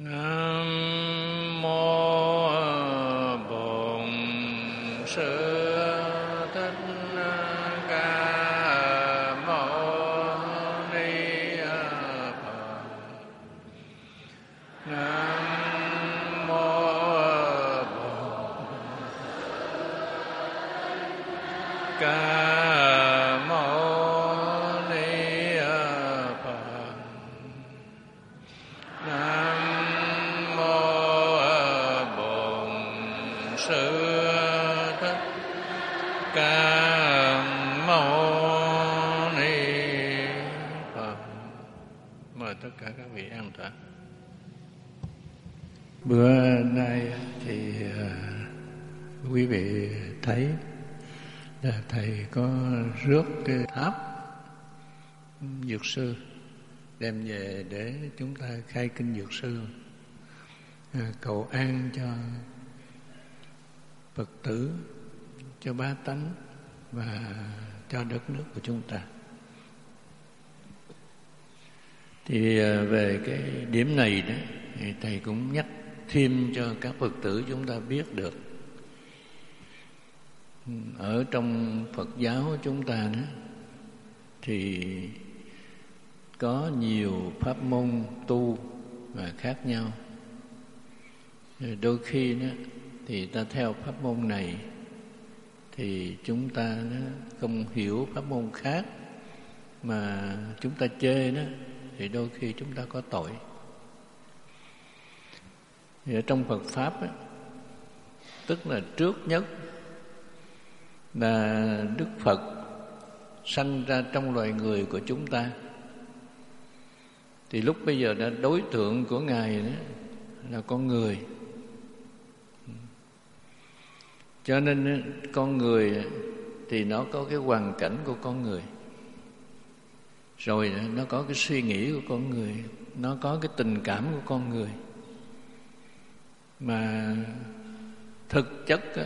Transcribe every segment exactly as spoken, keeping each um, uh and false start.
Nam mô Bổn Sư Thích Ca Mâu Ni Phật. Nam mô Bổn Ca Mâu Ni Phật. Nam mô Bổn Sư Thích Ca Mâu Ni Phật. Mời tất cả các vị an tọa. Bữa nay thì uh, quý vị thấy là thầy có rước cái tháp dược sư đem về để chúng ta khai kinh dược sư, à, cầu an cho Phật tử, cho bá tánh và cho đất nước của chúng ta. Thì à, về cái điểm này đó, thì thầy cũng nhắc thêm cho các Phật tử chúng ta biết được. Ở trong Phật giáo chúng ta đó thì có nhiều pháp môn tu và khác nhau. Đôi khi đó thì ta theo pháp môn này thì chúng ta đó không hiểu pháp môn khác mà chúng ta chê đó, thì đôi khi chúng ta có tội. Thì ở trong Phật pháp đó, tức là trước nhất là Đức Phật sanh ra trong loài người của chúng ta, thì lúc bây giờ đã đối tượng của Ngài đó là con người. Cho nên con người thì nó có cái hoàn cảnh của con người, rồi nó có cái suy nghĩ của con người, nó có cái tình cảm của con người. Mà thực chất á,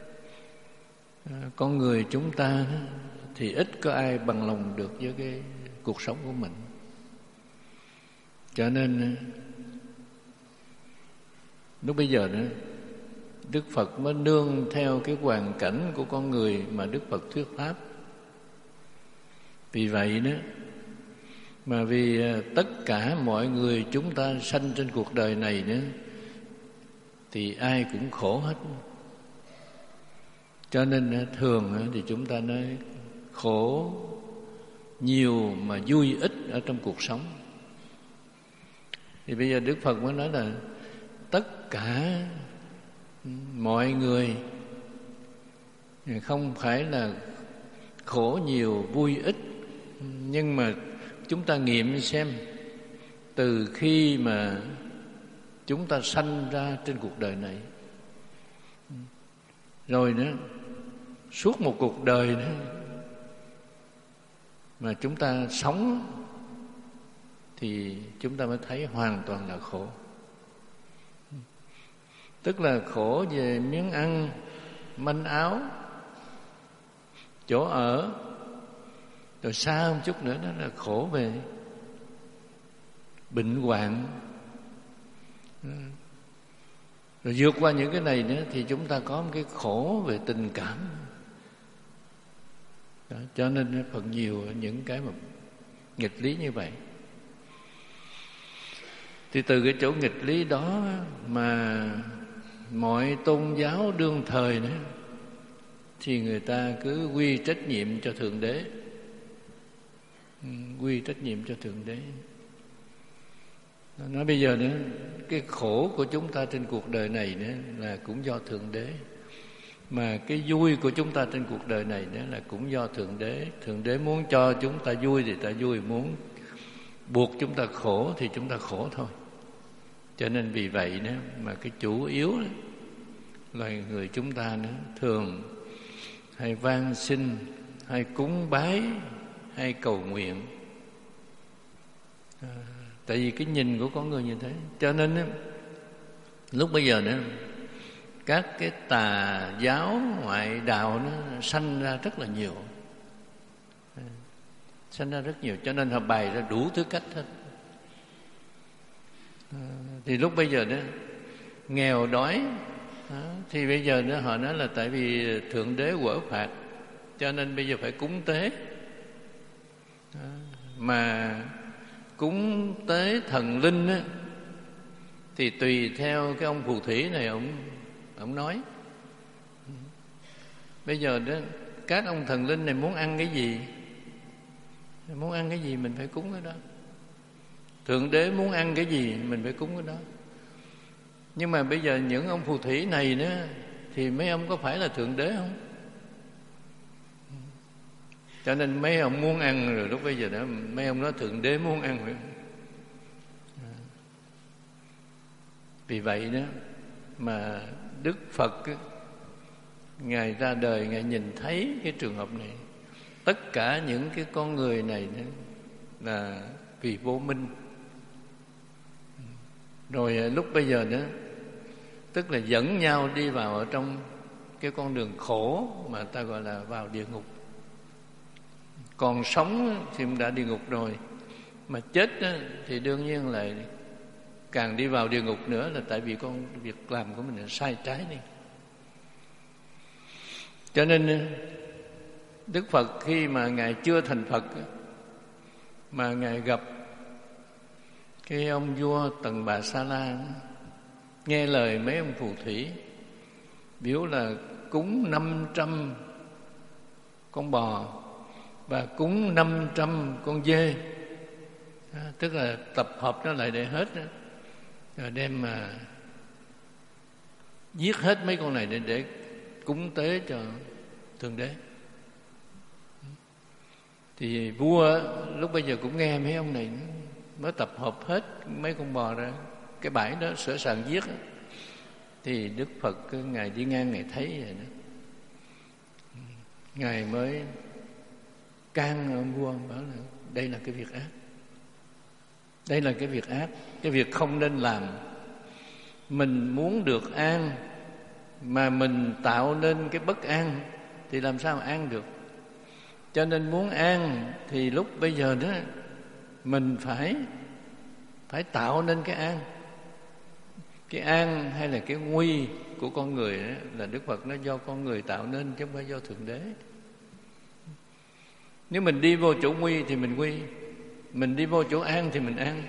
con người chúng ta thì ít có ai bằng lòng được với cái cuộc sống của mình. Cho nên lúc bây giờ đó Đức Phật mới nương theo cái hoàn cảnh của con người mà Đức Phật thuyết pháp. Vì vậy đó mà vì tất cả mọi người chúng ta sanh trên cuộc đời này đó thì ai cũng khổ hết. Cho nên thường thì chúng ta nói khổ nhiều mà vui ít ở trong cuộc sống. Thì bây giờ Đức Phật mới nói là tất cả mọi người không phải là khổ nhiều vui ít, nhưng mà chúng ta nghiệm xem, từ khi mà chúng ta sanh ra trên cuộc đời này rồi nữa, suốt một cuộc đời nữa mà chúng ta sống thì chúng ta mới thấy hoàn toàn là khổ. Tức là khổ về miếng ăn, manh áo, chỗ ở. Rồi xa một chút nữa đó là khổ về bệnh hoạn. Rồi vượt qua những cái này nữa thì chúng ta có một cái khổ về tình cảm. Đó, cho nên phần nhiều những cái mà nghịch lý như vậy. Thì từ cái chỗ nghịch lý đó mà mọi tôn giáo đương thời nữa thì người ta cứ quy trách nhiệm cho Thượng Đế. Quy trách nhiệm cho Thượng Đế. Nói bây giờ nữa, cái khổ của chúng ta trên cuộc đời này nữa là cũng do Thượng Đế. Mà cái vui của chúng ta trên cuộc đời này nữa là cũng do Thượng Đế. Thượng Đế muốn cho chúng ta vui thì ta vui, muốn buộc chúng ta khổ thì chúng ta khổ thôi. Cho nên vì vậy đó mà cái chủ yếu đó, loài người chúng ta nữa thường hay van xin, hay cúng bái, hay cầu nguyện. À, tại vì cái nhìn của con người như thế. Cho nên đó, lúc bây giờ nữa các cái tà giáo ngoại đạo nó sanh ra rất là nhiều, sanh ra rất nhiều. Cho nên họ bày ra đủ thứ cách hết. À, thì lúc bây giờ đó nghèo đói à, thì bây giờ đó họ nói là tại vì Thượng Đế quở phạt cho nên bây giờ phải cúng tế. À, mà cúng tế thần linh á, thì tùy theo cái ông phù thủy này ông ông nói. Bây giờ đó các ông thần linh này muốn ăn cái gì, muốn ăn cái gì mình phải cúng cái đó. Thượng Đế muốn ăn cái gì mình phải cúng cái đó. Nhưng mà bây giờ những ông phù thủy này nữa thì mấy ông có phải là Thượng Đế không? Cho nên mấy ông muốn ăn rồi lúc bây giờ đó mấy ông nói Thượng Đế muốn ăn phải không? Vì vậy đó mà Đức Phật Ngài ra đời, Ngài nhìn thấy cái trường hợp này. Tất cả những cái con người này là vì vô minh. Rồi lúc bây giờ nữa, tức là dẫn nhau đi vào ở trong cái con đường khổ mà ta gọi là vào địa ngục. Còn sống thì cũng đã địa ngục rồi, mà chết thì đương nhiên là càng đi vào địa ngục nữa, là tại vì con việc làm của mình là sai trái đi. Cho nên Đức Phật khi mà Ngài chưa thành Phật mà Ngài gặp cái ông vua Tần Bà Sa La, nghe lời mấy ông phù thủy biểu là cúng năm trăm con bò và cúng năm trăm con dê, à, tức là tập hợp nó lại để hết đó, rồi đem mà giết hết mấy con này để, để cúng tế cho Thượng Đế. Thì vua lúc bây giờ cũng nghe mấy ông này mới tập hợp hết mấy con bò ra cái bãi đó sửa sàng giết đó. Thì Đức Phật Ngài đi ngang Ngài thấy vậy đó, Ngài mới can ông vua bảo là đây là cái việc ác, đây là cái việc ác, cái việc không nên làm. Mình muốn được an mà mình tạo nên cái bất an thì làm sao mà an được. Cho nên muốn an thì lúc bây giờ đó mình phải phải tạo nên cái an. Cái an hay là cái nguy của con người đó, là Đức Phật nó do con người tạo nên chứ không phải do Thượng Đế. Nếu mình đi vô chỗ nguy thì mình nguy, mình đi vô chỗ an thì mình an.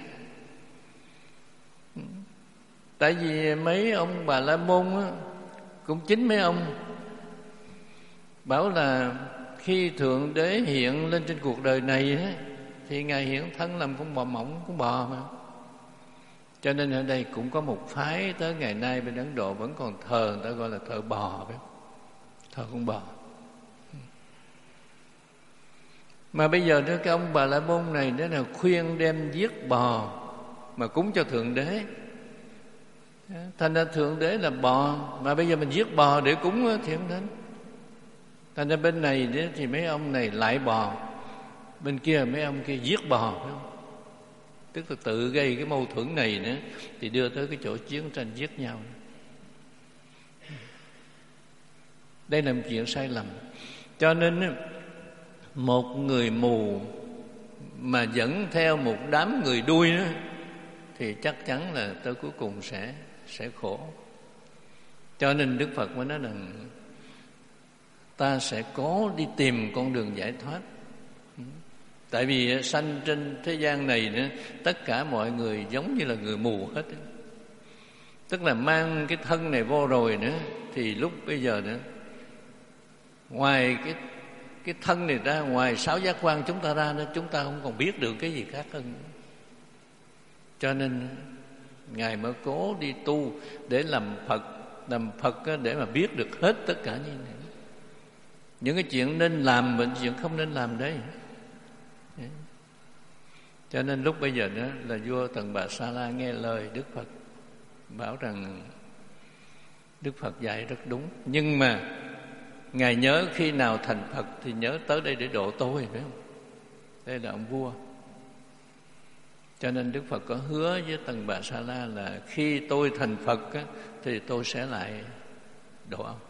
Tại vì mấy ông Bà La Môn á, cũng chính mấy ông bảo là khi Thượng Đế hiện lên trên cuộc đời này á, thì Ngài hiện thân làm con bò mỏng, con bò mà. Cho nên ở đây cũng có một phái tới ngày nay bên Ấn Độ vẫn còn thờ, người ta gọi là thờ bò, phải không? Thờ con bò. Mà bây giờ đó, cái ông Bà La Môn này đó là khuyên đem giết bò mà cúng cho Thượng Đế. Thành ra Thượng Đế là bò, mà bây giờ mình giết bò để cúng thì không đến. Thành ra bên này đó, thì mấy ông này lại bò, bên kia mấy ông kia giết bò, phải không? Tức là tự gây cái mâu thuẫn này nữa, thì đưa tới cái chỗ chiến tranh giết nhau. Đây là một chuyện sai lầm. Cho nên một người mù mà dẫn theo một đám người đuôi đó, thì chắc chắn là tới cuối cùng sẽ sẽ khổ. Cho nên Đức Phật mới nói rằng ta sẽ có đi tìm con đường giải thoát. Tại vì sanh trên thế gian này nữa, tất cả mọi người giống như là người mù hết. Tức là mang cái thân này vô rồi nữa, thì lúc bây giờ nữa, ngoài cái cái thân này ra, ngoài sáu giác quan chúng ta ra nữa, chúng ta không còn biết được cái gì khác hơn. Cho nên Ngài mới cố đi tu để làm Phật, làm Phật để mà biết được hết tất cả như này. Những cái chuyện nên làm và chuyện không nên làm đấy. Cho nên lúc bây giờ đó là vua Tần Bà Sa La nghe lời Đức Phật, bảo rằng Đức Phật dạy rất đúng, nhưng mà Ngài nhớ khi nào thành Phật thì nhớ tới đây để độ tôi, phải không? Đây là ông vua. Cho nên Đức Phật có hứa với Tần Bà Sa La là khi tôi thành Phật á, thì tôi sẽ lại độ ông.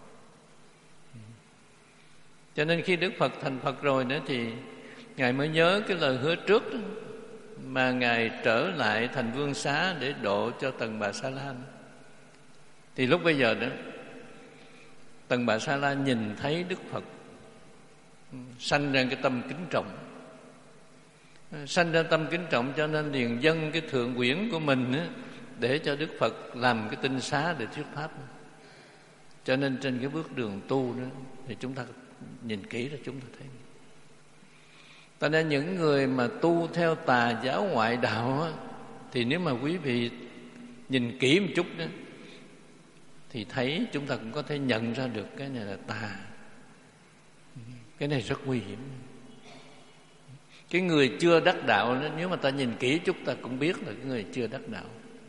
Cho nên khi Đức Phật thành Phật rồi nữa thì Ngài mới nhớ cái lời hứa trước đó. mà Ngài trở lại thành Vương Xá để độ cho Tần Bà Sa La, thì lúc bây giờ đó Tần Bà Sa La nhìn thấy Đức Phật, sanh ra cái tâm kính trọng, sanh ra tâm kính trọng, cho nên liền dâng cái thượng quyển của mình á, để cho Đức Phật làm cái tinh xá để thuyết pháp. Cho nên trên cái bước đường tu đó thì chúng ta nhìn kỹ là chúng ta thấy. Cho nên những người mà tu theo tà giáo ngoại đạo á, thì nếu mà quý vị nhìn kỹ một chút đó, thì thấy chúng ta cũng có thể nhận ra được cái này là tà. Cái này rất nguy hiểm. Cái người chưa đắc đạo đó, nếu mà ta nhìn kỹ chút ta cũng biết là cái người chưa đắc đạo.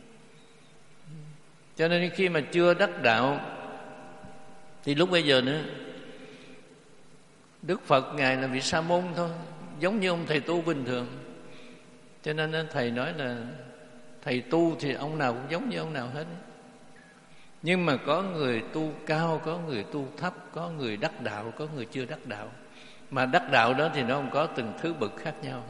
Cho nên khi mà chưa đắc đạo thì lúc bây giờ nữa Đức Phật Ngài là vị sa môn thôi, giống như ông thầy tu bình thường. Cho nên thầy nói là thầy tu thì ông nào cũng giống như ông nào hết. Nhưng mà có người tu cao, có người tu thấp, có người đắc đạo, có người chưa đắc đạo. Mà đắc đạo đó thì nó không có từng thứ bậc khác nhau.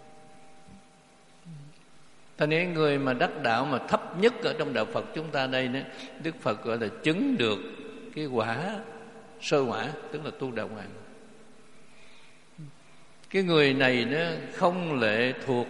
Thế nên người mà đắc đạo mà thấp nhất ở trong đạo Phật chúng ta đây đó, Đức Phật gọi là chứng được cái quả sơ quả, tức là tu đạo hoàng. Cái người này nó không lệ thuộc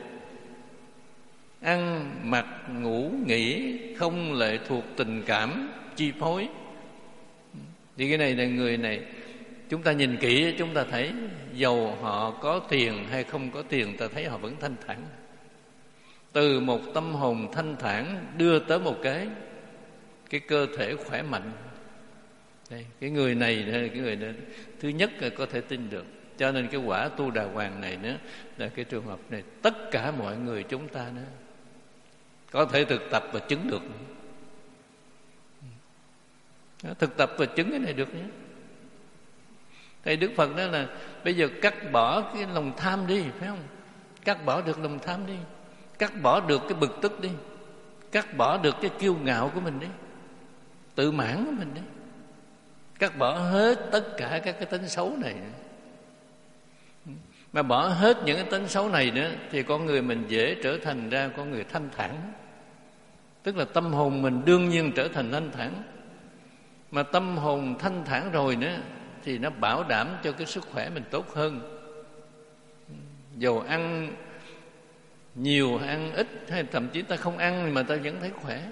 ăn mặc ngủ nghỉ, không lệ thuộc tình cảm chi phối. Thì cái này là người này chúng ta nhìn kỹ chúng ta thấy dầu họ có tiền hay không có tiền, ta thấy họ vẫn thanh thản. Từ một tâm hồn thanh thản đưa tới một cái cái cơ thể khỏe mạnh. Đây, cái người này là cái người này, thứ nhất là có thể tin được. Cho nên cái quả tu đà hoàng này nữa là cái trường hợp này tất cả mọi người chúng ta nữa có thể thực tập và chứng được. Thực tập và chứng cái này được nhé. Thầy Đức Phật đó là bây giờ cắt bỏ cái lòng tham đi, phải không? Cắt bỏ được lòng tham đi, cắt bỏ được cái bực tức đi, cắt bỏ được cái kiêu ngạo của mình đi, tự mãn của mình đi, cắt bỏ hết tất cả các cái tính xấu này. Mà bỏ hết những cái tính xấu này nữa thì con người mình dễ trở thành ra con người thanh thản. Tức là tâm hồn mình đương nhiên trở thành thanh thản. Mà tâm hồn thanh thản rồi nữa thì nó bảo đảm cho cái sức khỏe mình tốt hơn. Dầu ăn nhiều ăn ít hay thậm chí ta không ăn mà ta vẫn thấy khỏe.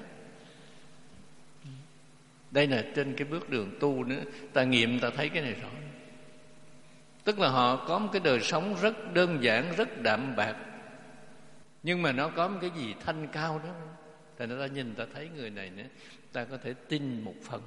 Đây là trên cái bước đường tu nữa, ta nghiệm ta thấy cái này rõ. Tức là họ có một cái đời sống rất đơn giản, rất đạm bạc, nhưng mà nó có một cái gì thanh cao đó. Thì ta nhìn ta thấy người này nữa, ta có thể tin một phần.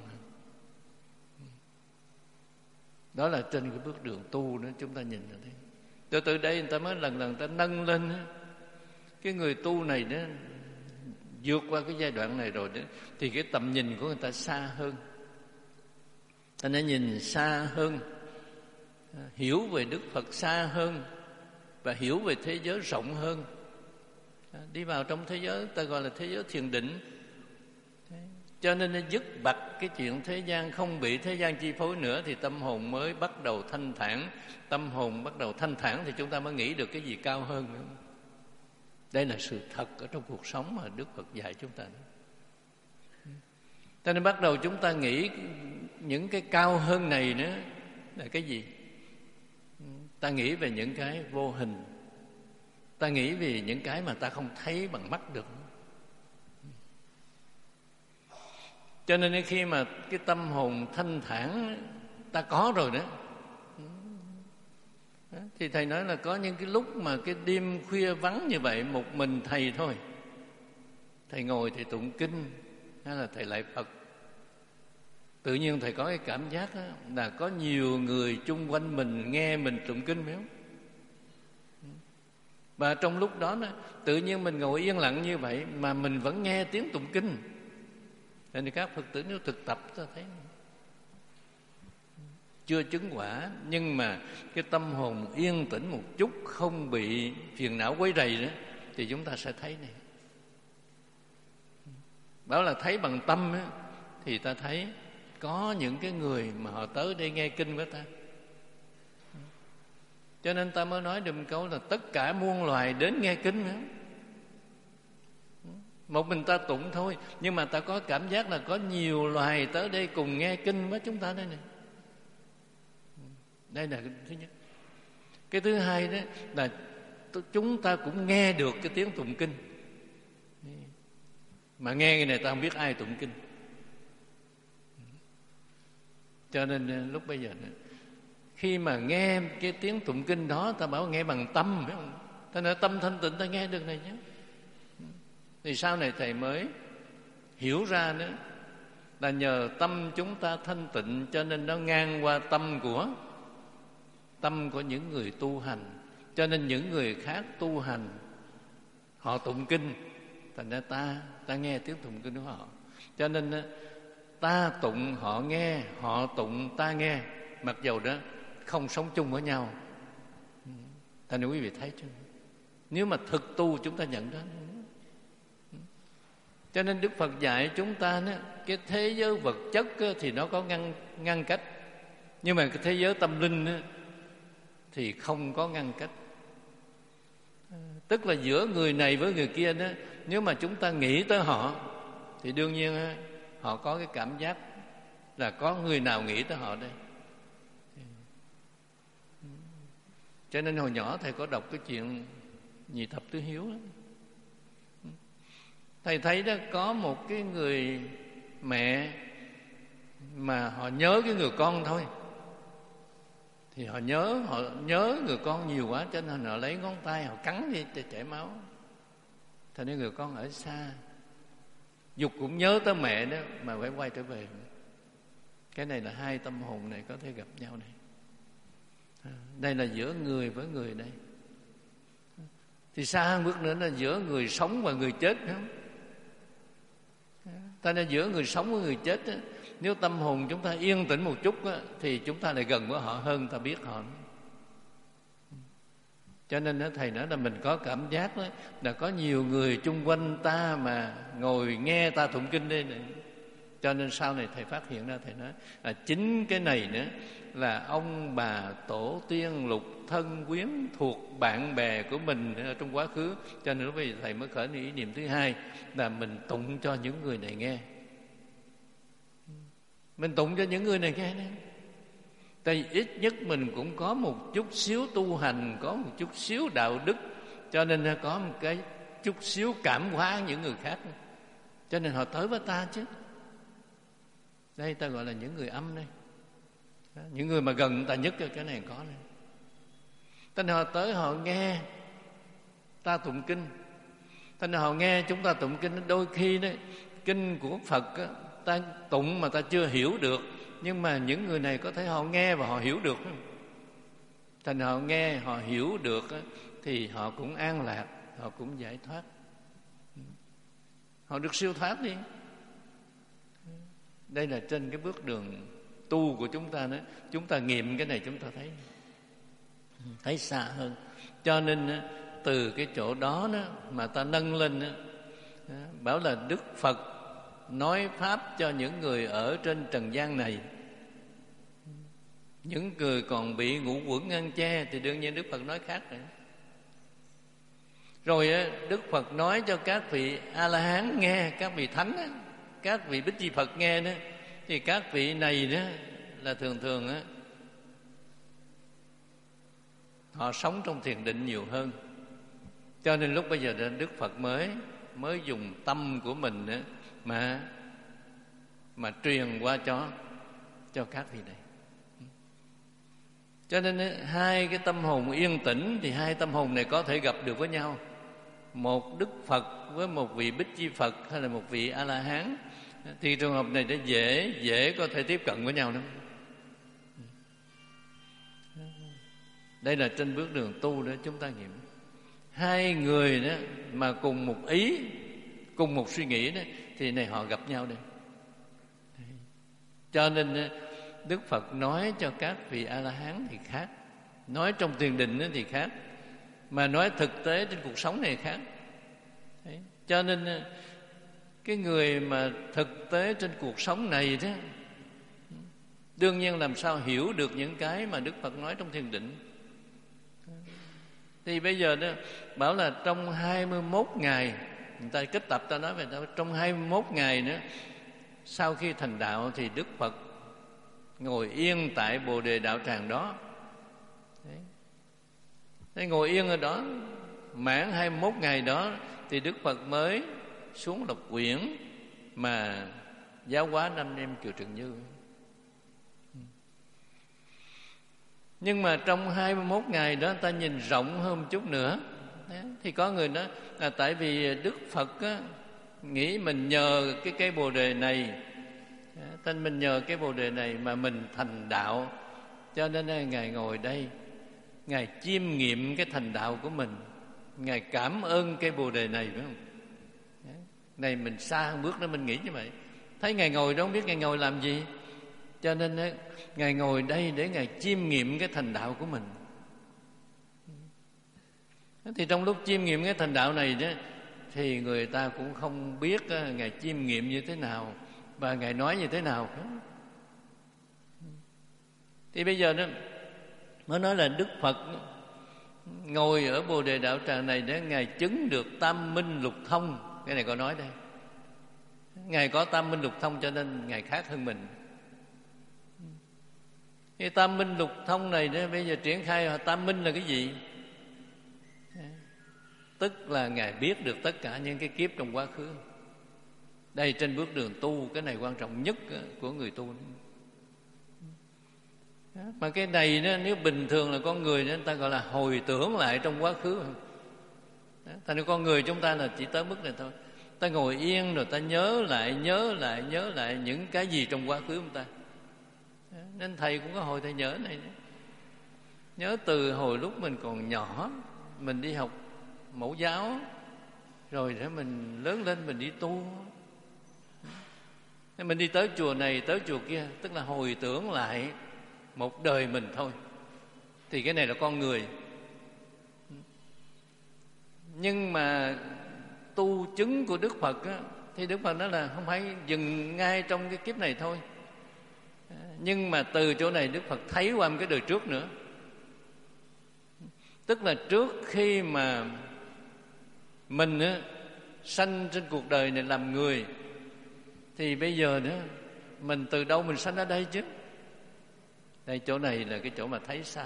Đó là trên cái bước đường tu nữa, chúng ta nhìn ra thấy. Từ từ đây người ta mới lần lần ta nâng lên cái người tu này đó, vượt qua cái giai đoạn này rồi đó, thì cái tầm nhìn của người ta xa hơn. Ta nên nhìn xa hơn, hiểu về Đức Phật xa hơn, và hiểu về thế giới rộng hơn. Đi vào trong thế giới ta gọi là thế giới thiền định. Cho nên nó dứt bặt cái chuyện thế gian, không bị thế gian chi phối nữa, thì tâm hồn mới bắt đầu thanh thản. Tâm hồn bắt đầu thanh thản thì chúng ta mới nghĩ được cái gì cao hơn nữa. Đây là sự thật ở trong cuộc sống mà Đức Phật dạy chúng ta. Cho nên bắt đầu chúng ta nghĩ những cái cao hơn này nữa là cái gì? Ta nghĩ về những cái vô hình, ta nghĩ về những cái mà ta không thấy bằng mắt được. Cho nên khi mà cái tâm hồn thanh thản ta có rồi đó, thì thầy nói là có những cái lúc mà cái đêm khuya vắng như vậy, một mình thầy thôi, thầy ngồi thầy tụng kinh hay là thầy lạy Phật, tự nhiên thầy có cái cảm giác là có nhiều người chung quanh mình nghe mình tụng kinh, phải không? Và trong lúc đó tự nhiên mình ngồi yên lặng như vậy mà mình vẫn nghe tiếng tụng kinh. Nên các Phật tử nếu thực tập ta thấy chưa chứng quả, nhưng mà cái tâm hồn yên tĩnh một chút, không bị phiền não quấy rầy nữa, thì chúng ta sẽ thấy này. Đó là thấy bằng tâm á, thì ta thấy có những cái người mà họ tới đây nghe kinh với ta. Cho nên ta mới nói được một câu là tất cả muôn loài đến nghe kinh nữa. Một mình ta tụng thôi, nhưng mà ta có cảm giác là có nhiều loài tới đây cùng nghe kinh với chúng ta đây này. Đây là cái thứ nhất. Cái thứ hai đó là chúng ta cũng nghe được cái tiếng tụng kinh. Mà nghe cái này ta không biết ai tụng kinh. Cho nên lúc bây giờ này, khi mà nghe cái tiếng tụng kinh đó, ta bảo nghe bằng tâm, phải không? Ta nói tâm thanh tịnh ta nghe được này chứ. Thì sau này thầy mới hiểu ra nữa là nhờ tâm chúng ta thanh tịnh, cho nên nó ngang qua tâm của tâm của những người tu hành. Cho nên những người khác tu hành, họ tụng kinh, thành ra ta ta nghe tiếng tụng kinh của họ. Cho nên ta tụng họ nghe, họ tụng ta nghe, mặc dầu đó không sống chung với nhau. Thành ra quý vị thấy chứ, nếu mà thực tu chúng ta nhận đó. Cho nên Đức Phật dạy chúng ta đó, cái thế giới vật chất thì nó có ngăn ngăn cách, nhưng mà cái thế giới tâm linh đó, thì không có ngăn cách. Tức là giữa người này với người kia đó, nếu mà chúng ta nghĩ tới họ thì đương nhiên họ có cái cảm giác là có người nào nghĩ tới họ đây. Cho nên hồi nhỏ thầy có đọc cái chuyện Nhị Thập Tứ Hiếu đó. Thầy thấy đó có một cái người mẹ mà họ nhớ cái người con thôi, thì họ nhớ họ nhớ người con nhiều quá, cho nên họ lấy ngón tay họ cắn đi để chảy máu. Thành nên người con ở xa, dục cũng nhớ tới mẹ đó mà phải quay trở về. Cái này là hai tâm hồn này có thể gặp nhau này. Đây là giữa người với người đây. Thì xa hơn bước nữa là giữa người sống và người chết, không? Ta nên giữa người sống với người chết đó, nếu tâm hồn chúng ta yên tĩnh một chút đó, thì chúng ta lại gần với họ hơn, ta biết họ. Cho nên đó, thầy nói là mình có cảm giác đó, là có nhiều người chung quanh ta mà ngồi nghe ta tụng kinh đây này. Cho nên sau này thầy phát hiện ra, thầy nói là chính cái này nữa là ông bà tổ tiên lục thân quyến thuộc bạn bè của mình ở trong quá khứ. Cho nên lúc bây giờ thầy mới khởi ý niệm thứ hai là mình tụng cho những người này nghe. Mình tụng cho những người này nghe đấy. Tại ít nhất mình cũng có một chút xíu tu hành, có một chút xíu đạo đức, cho nên có một cái chút xíu cảm hóa những người khác. Cho nên họ tới với ta chứ. Đây ta gọi là những người âm đây. Đó, những người mà gần ta nhất cái này có này. Tên họ tới họ nghe ta tụng kinh. Tên họ nghe chúng ta tụng kinh. Đôi khi đấy, kinh của Phật á, ta tụng mà ta chưa hiểu được, nhưng mà những người này có thể họ nghe và họ hiểu được. Thành họ nghe họ hiểu được á, thì họ cũng an lạc, họ cũng giải thoát, họ được siêu thoát đi. Đây là trên cái bước đường tu của chúng ta đó. Chúng ta nghiệm cái này chúng ta thấy thấy xa hơn. Cho nên từ cái chỗ đó, đó mà ta nâng lên đó, bảo là Đức Phật nói pháp cho những người ở trên trần gian này. Những người còn bị ngũ uẩn ngăn che thì đương nhiên Đức Phật nói khác rồi. Rồi Đức Phật nói cho các vị A-la-hán nghe, các vị thánh, các vị Bích Chi Phật nghe đó, thì các vị này đó là thường thường á, họ sống trong thiền định nhiều hơn. Cho nên lúc bây giờ Đức Phật mới mới dùng tâm của mình đó mà mà truyền qua cho cho các vị này. Cho nên hai cái tâm hồn yên tĩnh thì hai tâm hồn này có thể gặp được với nhau. Một Đức Phật với một vị Bích Chi Phật hay là một vị A-la-hán, thì trường hợp này đã dễ dễ có thể tiếp cận với nhau lắm. Đây là trên bước đường tu đó chúng ta nghiệm. Hai người đó mà cùng một ý, cùng một suy nghĩ đó, thì này họ gặp nhau đây. Cho nên Đức Phật nói cho các vị A-la-hán thì khác, nói trong thiền định thì khác, mà nói thực tế trên cuộc sống này khác. Đấy. Cho nên cái người mà thực tế trên cuộc sống này đó, đương nhiên làm sao hiểu được những cái mà Đức Phật nói trong thiền định. Thì bây giờ đó bảo là trong hai mươi mốt ngày người ta kết tập ta nói về trong hai mươi mốt ngày nữa sau khi thành đạo thì Đức Phật ngồi yên tại Bồ Đề đạo tràng đó. Đấy. Thế ngồi yên ở đó mãn hai mươi mốt ngày đó thì Đức Phật mới xuống Lộc Quyển mà giáo hóa năm anh em Chùa Trần Như. Nhưng mà trong hai mươi mốt ngày đó ta nhìn rộng hơn một chút nữa. Đấy. Thì có người nói là tại vì Đức Phật á, nghĩ mình nhờ cái cây Bồ Đề này, tên mình nhờ cái Bồ Đề này mà mình thành đạo, cho nên Ngài ngồi đây, Ngài chiêm nghiệm cái thành đạo của mình, Ngài cảm ơn cây Bồ Đề này, phải không? Đấy. Này mình xa hơn bước đó mình nghĩ như vậy. Thấy Ngài ngồi đó không biết Ngài ngồi làm gì, cho nên ấy, Ngài ngồi đây để Ngài chiêm nghiệm cái thành đạo của mình. Thì trong lúc chiêm nghiệm cái thành đạo này đó, thì người ta cũng không biết á, Ngài chiêm nghiệm như thế nào và Ngài nói như thế nào. Thì bây giờ đó mới nói là Đức Phật ngồi ở Bồ Đề đạo tràng này để Ngài chứng được tam minh lục thông. Cái này có nói đây, Ngài có tam minh lục thông cho nên Ngài khác hơn mình. Cái tam minh lục thông này đó, bây giờ triển khai tam minh là cái gì? Tức là Ngài biết được tất cả những cái kiếp trong quá khứ. Đây trên bước đường tu, cái này quan trọng nhất của người tu. Mà cái này đó, nếu bình thường là con người đó, người ta gọi là hồi tưởng lại trong quá khứ. Thành ra con người chúng ta là chỉ tới mức này thôi. Ta ngồi yên rồi ta nhớ lại, nhớ lại, nhớ lại những cái gì trong quá khứ chúng ta. Nên thầy cũng có hồi thầy nhớ này. Nhớ từ hồi lúc mình còn nhỏ, mình đi học mẫu giáo, rồi để mình lớn lên mình đi tu. Mình đi tới chùa này, tới chùa kia, tức là hồi tưởng lại một đời mình thôi. Thì cái này là con người. Nhưng mà tu chứng của Đức Phật á, thì Đức Phật nói là không phải dừng ngay trong cái kiếp này thôi, nhưng mà từ chỗ này Đức Phật thấy qua một cái đời trước nữa. Tức là trước khi mà mình á, sanh trên cuộc đời này làm người, thì bây giờ nữa mình từ đâu mình sanh ở đây chứ? Đây chỗ này là cái chỗ mà thấy xa.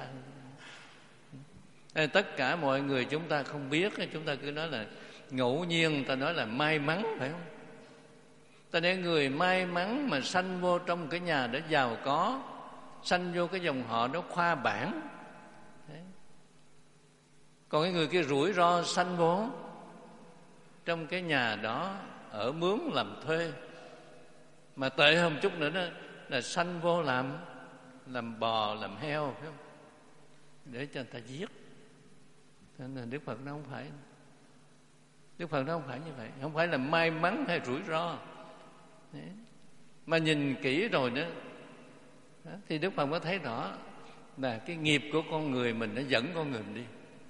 Đây, tất cả mọi người chúng ta không biết, chúng ta cứ nói là ngẫu nhiên, ta nói là may mắn, phải không? Ta nói người may mắn mà sanh vô trong cái nhà đó giàu có, sanh vô cái dòng họ đó khoa bảng. Đấy. Còn cái người kia rủi ro sanh vô trong cái nhà đó ở mướn làm thuê, mà tệ hơn một chút nữa đó là sanh vô làm làm bò, làm heo, phải không? Để cho người ta giết. Nên là Đức Phật nó không phải, Đức Phật nó không phải như vậy, không phải là may mắn hay rủi ro. Đấy. Mà nhìn kỹ rồi đó, đó thì Đức Phật có thấy rõ là cái nghiệp của con người mình nó dẫn con người mình đi,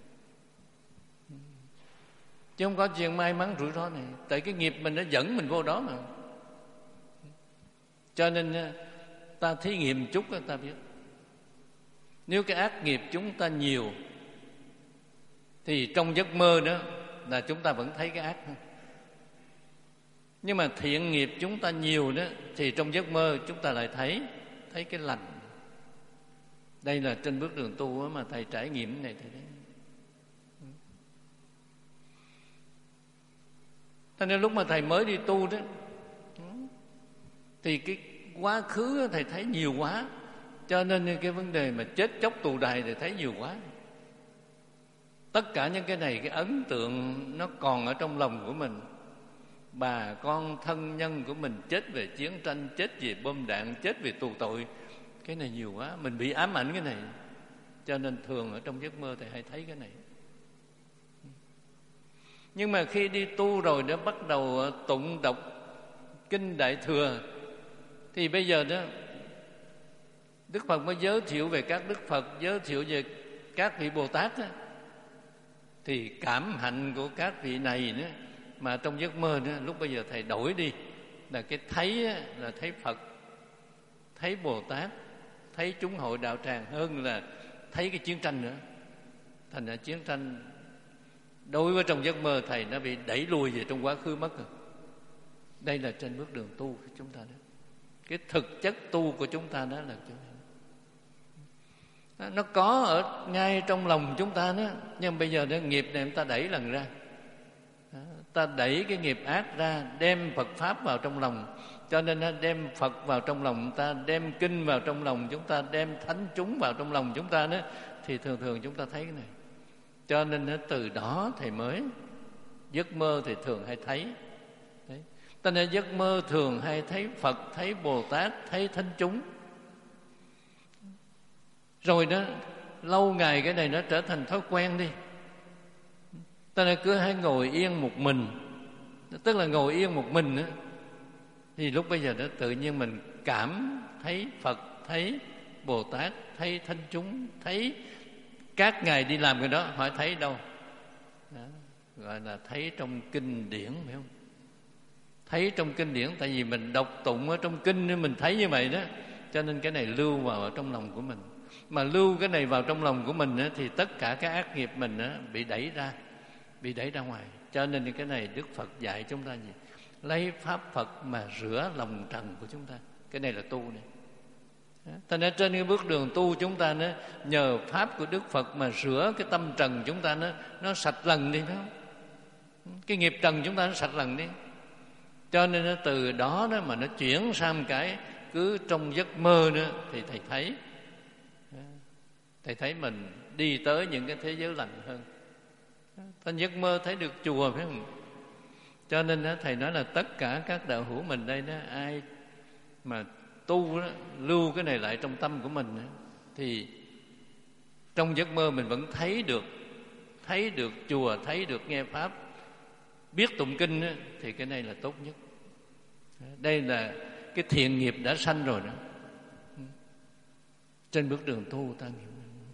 chứ không có chuyện may mắn rủi ro này. Tại cái nghiệp mình nó dẫn mình vô đó mà. Cho nên ta thí nghiệm chút ta biết. Nếu cái ác nghiệp chúng ta nhiều thì trong giấc mơ đó là chúng ta vẫn thấy cái ác. Nhưng mà thiện nghiệp chúng ta nhiều đó thì trong giấc mơ chúng ta lại thấy thấy cái lành. Đây là trên bước đường tu mà thầy trải nghiệm cái này thầy thấy. Cho nên lúc mà thầy mới đi tu đó thì cái quá khứ thầy thấy nhiều quá, cho nên cái vấn đề mà chết chóc tù đày thầy thấy nhiều quá. Tất cả những cái này, cái ấn tượng nó còn ở trong lòng của mình. Bà con thân nhân của mình chết về chiến tranh, chết vì bom đạn, chết vì tù tội. Cái này nhiều quá, mình bị ám ảnh cái này. Cho nên thường ở trong giấc mơ thầy hay thấy cái này. Nhưng mà khi đi tu rồi nó bắt đầu tụng đọc kinh Đại Thừa, thì bây giờ đó Đức Phật mới giới thiệu về các Đức Phật, giới thiệu về các vị Bồ Tát đó. Thì cảm hạnh của các vị này nữa, mà trong giấc mơ nữa, lúc bây giờ thầy đổi đi, là cái thấy là thấy Phật, thấy Bồ Tát, thấy chúng hội đạo tràng, hơn là thấy cái chiến tranh nữa. Thành ra chiến tranh Đối với trong giấc mơ thầy nó bị đẩy lùi về trong quá khứ mất rồi. Đây là trên bước đường tu của chúng ta đó. Cái thực chất tu của chúng ta đó là chỗ này. Nó có ở ngay trong lòng chúng ta đó. Nhưng bây giờ đó, nghiệp này chúng ta đẩy lần ra. Ta đẩy cái nghiệp ác ra, đem Phật Pháp vào trong lòng. Cho nên đem Phật vào trong lòng ta, đem kinh vào trong lòng chúng ta, đem thánh chúng vào trong lòng chúng ta đó, thì thường thường chúng ta thấy cái này. Cho nên từ đó thầy mới giấc mơ thì thường hay thấy. Đấy. Cho nên giấc mơ thường hay thấy Phật, thấy Bồ Tát, thấy thánh chúng. Rồi đó lâu ngày cái này nó trở thành thói quen đi. Ta nên cứ hay ngồi yên một mình, tức là ngồi yên một mình đó, thì lúc bây giờ đó tự nhiên mình cảm thấy Phật, thấy Bồ Tát, thấy thánh chúng, thấy các ngài đi làm cái đó. Hỏi thấy đâu? Đó, gọi là thấy trong kinh điển, phải không? Thấy trong kinh điển, tại vì mình đọc tụng ở trong kinh nên mình thấy như vậy đó. Cho nên cái này lưu vào ở trong lòng của mình. Mà lưu cái này vào trong lòng của mình đó, thì tất cả các ác nghiệp mình đó, bị đẩy ra, bị đẩy ra ngoài. Cho nên cái này Đức Phật dạy chúng ta gì? Lấy pháp Phật mà rửa lòng trần của chúng ta. Cái này là tu này. Cho nên trên cái bước đường tu chúng ta nó nhờ pháp của Đức Phật mà rửa cái tâm trần chúng ta nó nó sạch lần đi, phải không? Cái nghiệp trần chúng ta nó sạch lần đi. Cho nên nó từ đó đó mà nó chuyển sang cái cứ trong giấc mơ nữa thì thầy thấy thầy thấy mình đi tới những cái thế giới lành hơn. Thành giấc mơ thấy được chùa, phải không? Cho nên đó, thầy nói là tất cả các đạo hữu mình đây đó, ai mà tu đó, lưu cái này lại trong tâm của mình đó, thì trong giấc mơ mình vẫn thấy được, thấy được chùa, thấy được nghe pháp, biết tụng kinh đó, thì cái này là tốt nhất. Đây là cái thiện nghiệp đã sanh rồi đó. Trên bước đường tu ta hiểu.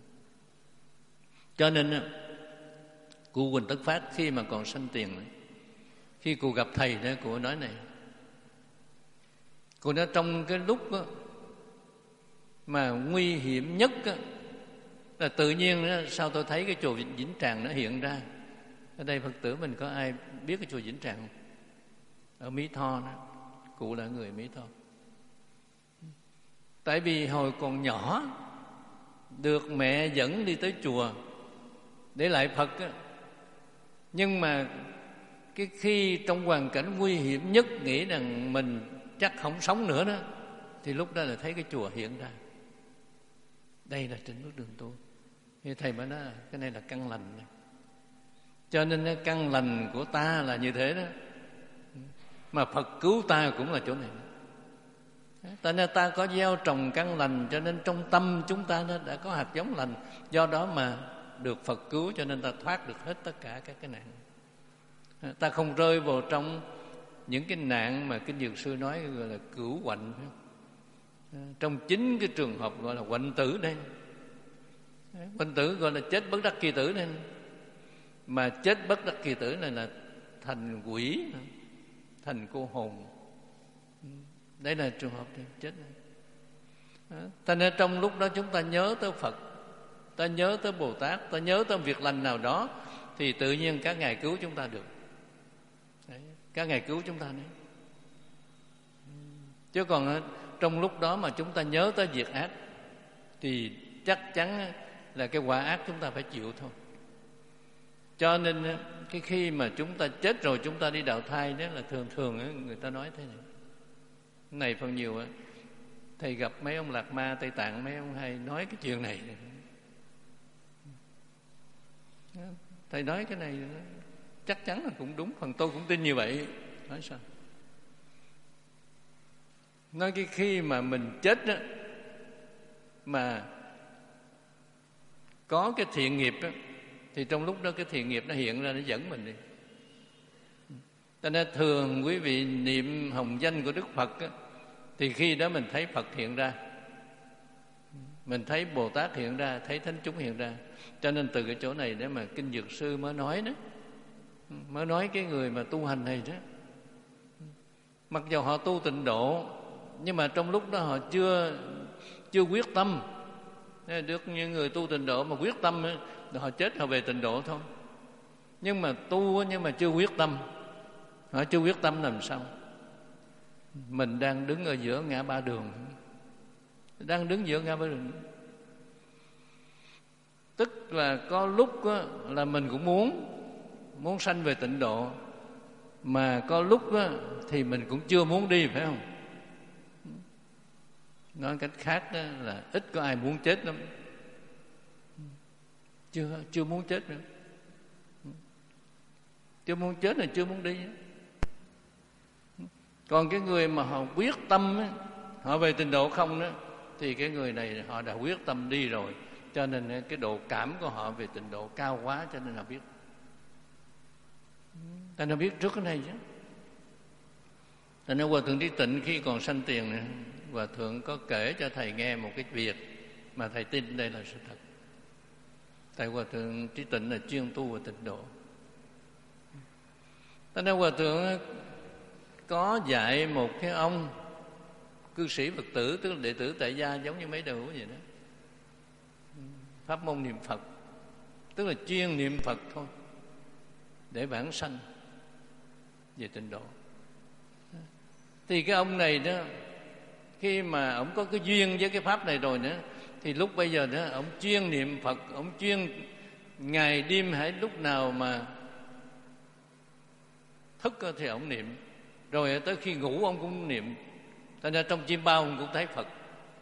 Cho nên cụ Huỳnh Tất Phát khi mà còn sanh tiền, khi cụ gặp thầy đó, cụ nói này, cụ nói trong cái lúc đó, mà nguy hiểm nhất đó, là tự nhiên đó, sao tôi thấy cái chùa Vĩnh Tràng nó hiện ra. Ở đây Phật tử mình có ai biết cái chùa Vĩnh Tràng không? Ở Mỹ Tho đó. Cụ là người Mỹ Tho. Tại vì hồi còn nhỏ được mẹ dẫn đi tới chùa để lại Phật á. Nhưng mà cái khi trong hoàn cảnh nguy hiểm nhất, nghĩ rằng mình chắc không sống nữa đó, thì lúc đó là thấy cái chùa hiện ra. Đây là trên bước đường tu. Thì thầy mới nói cái này là căn lành này. Cho nên cái căn lành của ta là như thế đó. Mà Phật cứu ta cũng là chỗ này. Tại nên ta có gieo trồng căn lành, cho nên trong tâm chúng ta nó đã có hạt giống lành. Do đó mà được Phật cứu, cho nên ta thoát được hết tất cả các cái nạn. Ta không rơi vào trong những cái nạn mà Kinh Dược Sư nói gọi là cửu quạnh. Trong chính cái trường hợp gọi là quạnh tử đây. Quạnh tử gọi là chết bất đắc kỳ tử đây. Mà chết bất đắc kỳ tử này là thành quỷ, thành cô hồn. Đây là trường hợp này, chết này. Ta nên trong lúc đó chúng ta nhớ tới Phật, ta nhớ tới Bồ Tát, ta nhớ tới việc lành nào đó, thì tự nhiên các ngài cứu chúng ta được. Đấy, các ngài cứu chúng ta đấy. Chứ còn trong lúc đó mà chúng ta nhớ tới việc ác, thì chắc chắn là cái quả ác chúng ta phải chịu thôi. Cho nên cái khi mà chúng ta chết rồi, chúng ta đi đào thai đó, là thường thường người ta nói thế này. Này phần nhiều thầy gặp mấy ông Lạc Ma Tây Tạng, mấy ông hay nói cái chuyện này. Thầy nói cái này chắc chắn là cũng đúng, phần tôi cũng tin như vậy. Nói sao? Nói cái khi mà mình chết đó, mà có cái thiện nghiệp đó, thì trong lúc đó cái thiện nghiệp nó hiện ra, nó dẫn mình đi. Cho nên thường quý vị niệm hồng danh của Đức Phật á, thì khi đó mình thấy Phật hiện ra, mình thấy Bồ Tát hiện ra, thấy thánh chúng hiện ra. Cho nên từ cái chỗ này để mà Kinh Dược Sư mới nói đó, mới nói cái người mà tu hành này đó, mặc dù họ tu tịnh độ, nhưng mà trong lúc đó họ chưa chưa quyết tâm. Được như người tu tịnh độ mà quyết tâm, họ chết họ về tịnh độ thôi. Nhưng mà tu nhưng mà chưa quyết tâm. Họ chưa quyết tâm làm sao? Mình đang đứng ở giữa ngã ba đường, đang đứng giữa ngã ba đường. Tức là có lúc á, là mình cũng muốn muốn sanh về tịnh độ, mà có lúc á, thì mình cũng chưa muốn đi, phải không? Nói cách khác đó là ít có ai muốn chết lắm. Chưa chưa muốn chết nữa. Chưa muốn chết là chưa muốn đi. Còn cái người mà họ quyết tâm á, họ về tịnh độ không đó, thì cái người này họ đã quyết tâm đi rồi. Cho nên cái độ cảm của họ về tịnh độ cao quá, cho nên họ biết. Ta nó biết trước cái này chứ. Ta nói Hòa Thượng Trí Tịnh khi còn sanh tiền này, Hòa Thượng có kể cho thầy nghe một cái việc mà thầy tin đây là sự thật. Tại Hòa Thượng Trí Tịnh là chuyên tu về tịnh độ. Ta nói Hòa Thượng có dạy một cái ông cư sĩ Phật tử, tức là đệ tử tại gia, giống như mấy đạo hữu vậy đó, pháp môn niệm Phật, tức là chuyên niệm Phật thôi, để vãng sanh về tịnh độ. Thì cái ông này đó, khi mà ông có cái duyên với cái pháp này rồi nữa, thì lúc bây giờ đó ông chuyên niệm Phật, ông chuyên ngày đêm, hãy lúc nào mà thức thì ông niệm, rồi tới khi ngủ ông cũng niệm. Thành ra trong chim bao ông cũng thấy Phật.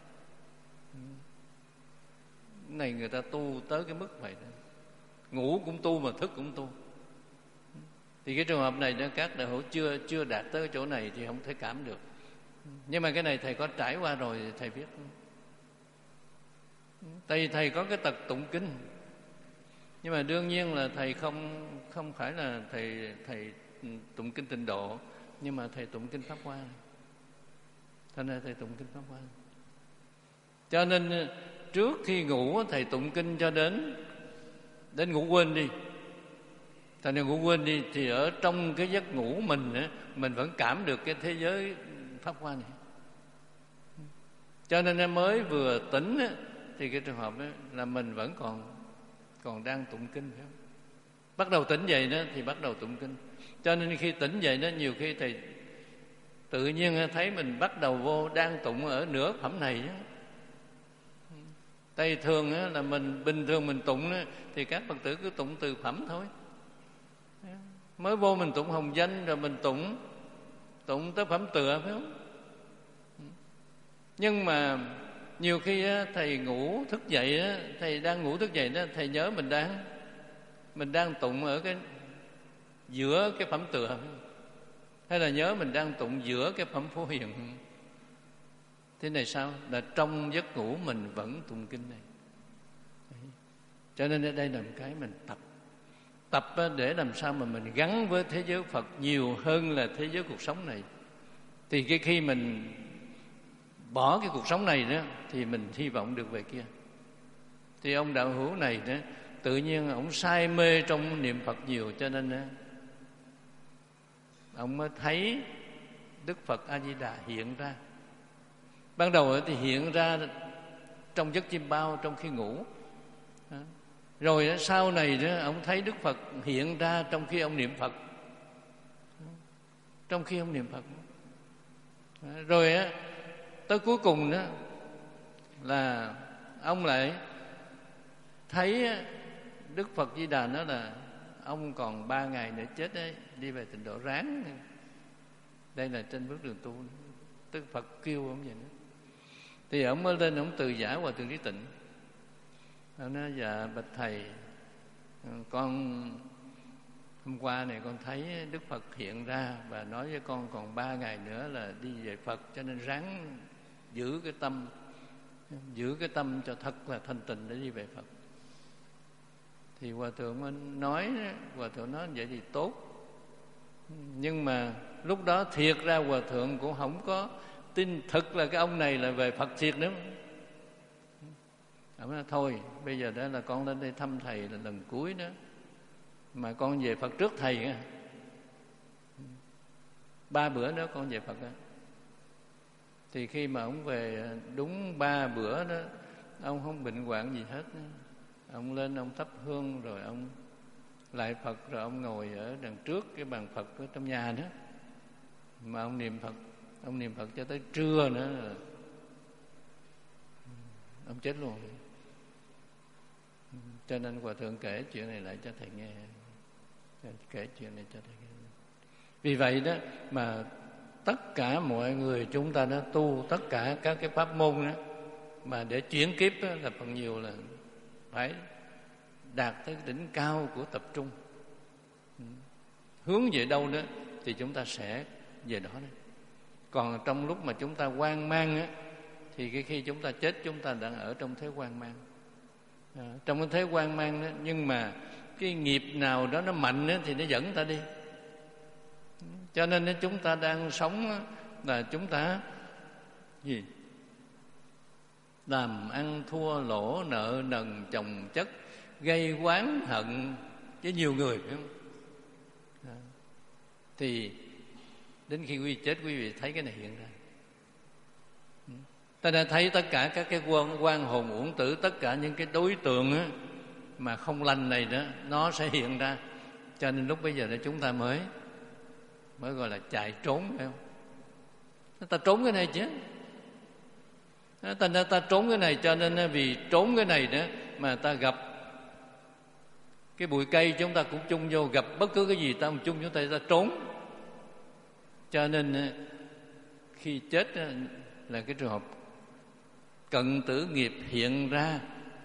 Cái này người ta tu tới cái mức vậy đó. Ngủ cũng tu mà thức cũng tu. Thì cái trường hợp này đó, các đạo hữu chưa chưa đạt tới cái chỗ này thì không thể cảm được. Nhưng mà cái này thầy có trải qua rồi thì thầy biết. Tại vì thầy có cái tật tụng kinh. Nhưng mà đương nhiên là thầy không không phải là thầy thầy tụng kinh tịnh độ, nhưng mà thầy tụng kinh Pháp Hoa. Thành ra thầy tụng kinh Pháp Hoa. Cho nên trước khi ngủ thầy tụng kinh cho đến đến ngủ quên đi. Thành ra ngủ quên đi thì ở trong cái giấc ngủ mình mình vẫn cảm được cái thế giới Pháp Hoa này. Cho nên mới vừa tỉnh thì cái trường hợp đó là mình vẫn còn còn đang tụng kinh, phải không? Bắt đầu tỉnh dậy đó thì bắt đầu tụng kinh. Cho nên khi tỉnh dậy đó, nhiều khi thầy tự nhiên thấy mình bắt đầu vô đang tụng ở nửa phẩm này đó. Tại thường là mình bình thường mình tụng thì các Phật tử cứ tụng từ phẩm thôi. Mới vô mình tụng hồng danh, rồi mình tụng tụng tới phẩm tựa, phải không? Nhưng mà nhiều khi thầy ngủ thức dậy, thầy đang ngủ thức dậy đó, thầy nhớ mình đang mình đang tụng ở cái giữa cái phẩm tựa, hay là nhớ mình đang tụng giữa cái phẩm Phổ Hiền. Thế này sao? Là trong giấc ngủ mình vẫn tụng kinh này. Cho nên ở đây là một cái mình tập Tập để làm sao mà mình gắn với thế giới Phật nhiều hơn là thế giới cuộc sống này. Thì cái khi mình bỏ cái cuộc sống này đó, thì mình hy vọng được về kia. Thì ông đạo hữu này đó, tự nhiên ông say mê trong niệm Phật nhiều, cho nên đó, ông mới thấy Đức Phật A Di Đà hiện ra. Ban đầu thì hiện ra trong giấc chim bao, trong khi ngủ. Rồi sau này đó, ông thấy Đức Phật hiện ra trong khi ông niệm Phật. Trong khi ông niệm Phật. Rồi tới cuối cùng đó là ông lại thấy Đức Phật Di Đà nói là ông còn ba ngày nữa chết đấy, đi về tịnh độ ráng. Đây là trên bước đường tu. Tức Phật kêu ông vậy đó. Thì ông mới lên, ông từ giải Hòa Thượng Trí Tịnh. Ông nói: dạ bạch thầy, con hôm qua này con thấy Đức Phật hiện ra và nói với con còn ba ngày nữa là đi về Phật, cho nên ráng giữ cái tâm, giữ cái tâm cho thật là thanh tịnh để đi về Phật. Thì Hòa Thượng mới nói, Hòa Thượng nói vậy thì tốt. Nhưng mà lúc đó thiệt ra Hòa Thượng cũng không có tin thực là cái ông này là về Phật thiệt nữa. Ông nói thôi, bây giờ đó là con lên đây thăm thầy là lần cuối đó, mà con về Phật trước thầy nha. Ba bữa nữa con về Phật đó. Thì khi mà ông về đúng ba bữa đó, ông không bệnh hoạn gì hết. Ông lên ông thắp hương rồi ông lại Phật, rồi ông ngồi ở đằng trước cái bàn Phật ở trong nhà đó, mà ông niệm Phật, ông niệm Phật cho tới trưa nữa là ông chết luôn. Cho nên Hòa Thượng kể chuyện này lại cho thầy nghe, kể chuyện này cho thầy nghe. Vì vậy đó mà tất cả mọi người chúng ta đã tu tất cả các cái pháp môn đó, mà để chuyển kiếp đó, là phần nhiều là phải đạt tới đỉnh cao của tập trung. Hướng về đâu đó thì chúng ta sẽ về đó. Đấy. Còn trong lúc mà chúng ta hoang mang á, thì cái khi chúng ta chết chúng ta đang ở trong thế hoang mang. À, trong cái thế hoang mang đó, nhưng mà cái nghiệp nào đó nó mạnh đó, thì nó dẫn ta đi. Cho nên đó, chúng ta đang sống đó, là chúng ta gì? Làm ăn thua lỗ, nợ nần chồng chất, gây oán hận với nhiều người, phải không? À, thì đến khi quý vị chết, quý vị thấy cái này hiện ra. Ta đã thấy tất cả các cái quan, quan hồn uổng tử, tất cả những cái đối tượng á, mà không lành này đó, nó sẽ hiện ra. Cho nên lúc bây giờ đó chúng ta mới mới gọi là chạy trốn, phải không? Ta trốn cái này chứ. Ta, ta, ta trốn cái này, cho nên vì trốn cái này đó mà ta gặp cái bụi cây chúng ta cũng chung vô, gặp bất cứ cái gì ta cũng chung vô tay, ta trốn. Cho nên khi chết là cái trường hợp cận tử nghiệp hiện ra,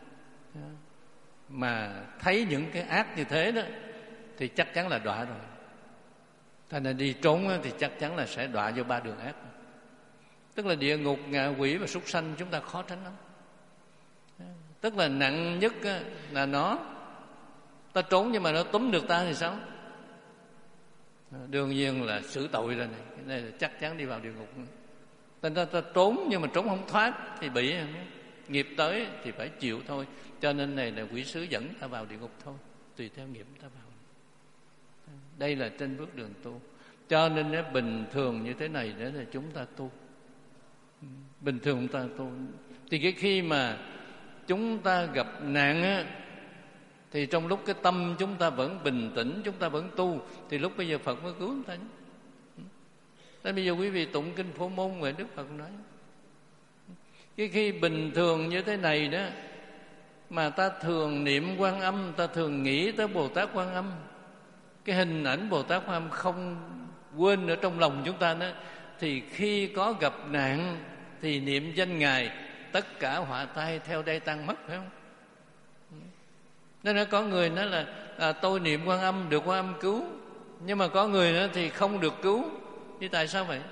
mà thấy những cái ác như thế đó thì chắc chắn là đọa rồi. Thành ra đi trốn thì chắc chắn là sẽ đọa vô ba đường ác. Tức là địa ngục, ngạ quỷ và súc sanh chúng ta khó tránh lắm. Tức là nặng nhất là nó, ta trốn nhưng mà nó túm được ta thì sao? Đương nhiên là xử tội rồi này. Cái này là chắc chắn đi vào địa ngục. Thành ra ta trốn nhưng mà trốn không thoát thì bị nghiệp tới thì phải chịu thôi. Cho nên này là quỷ sứ dẫn ta vào địa ngục thôi, tùy theo nghiệp ta vào. Đây là trên bước đường tu. Cho nên nó bình thường như thế này để là chúng ta tu. Bình thường chúng ta tu. Thì cái khi mà chúng ta gặp nạn á, thì trong lúc cái tâm chúng ta vẫn bình tĩnh, chúng ta vẫn tu, thì lúc bây giờ Phật mới cứu chúng ta. Thế bây giờ quý vị tụng kinh Phổ Môn về Đức Phật nói, cái khi bình thường như thế này đó, mà ta thường niệm Quan Âm, ta thường nghĩ tới Bồ Tát Quan Âm, cái hình ảnh Bồ Tát Quan Âm không quên ở trong lòng chúng ta đó, thì khi có gặp nạn thì niệm danh Ngài, tất cả họa tai theo đây tan mất, phải không? Nên là có người nói là à, tôi niệm Quan Âm được Quan Âm cứu, nhưng mà có người nữa thì không được cứu. Thì tại sao vậy?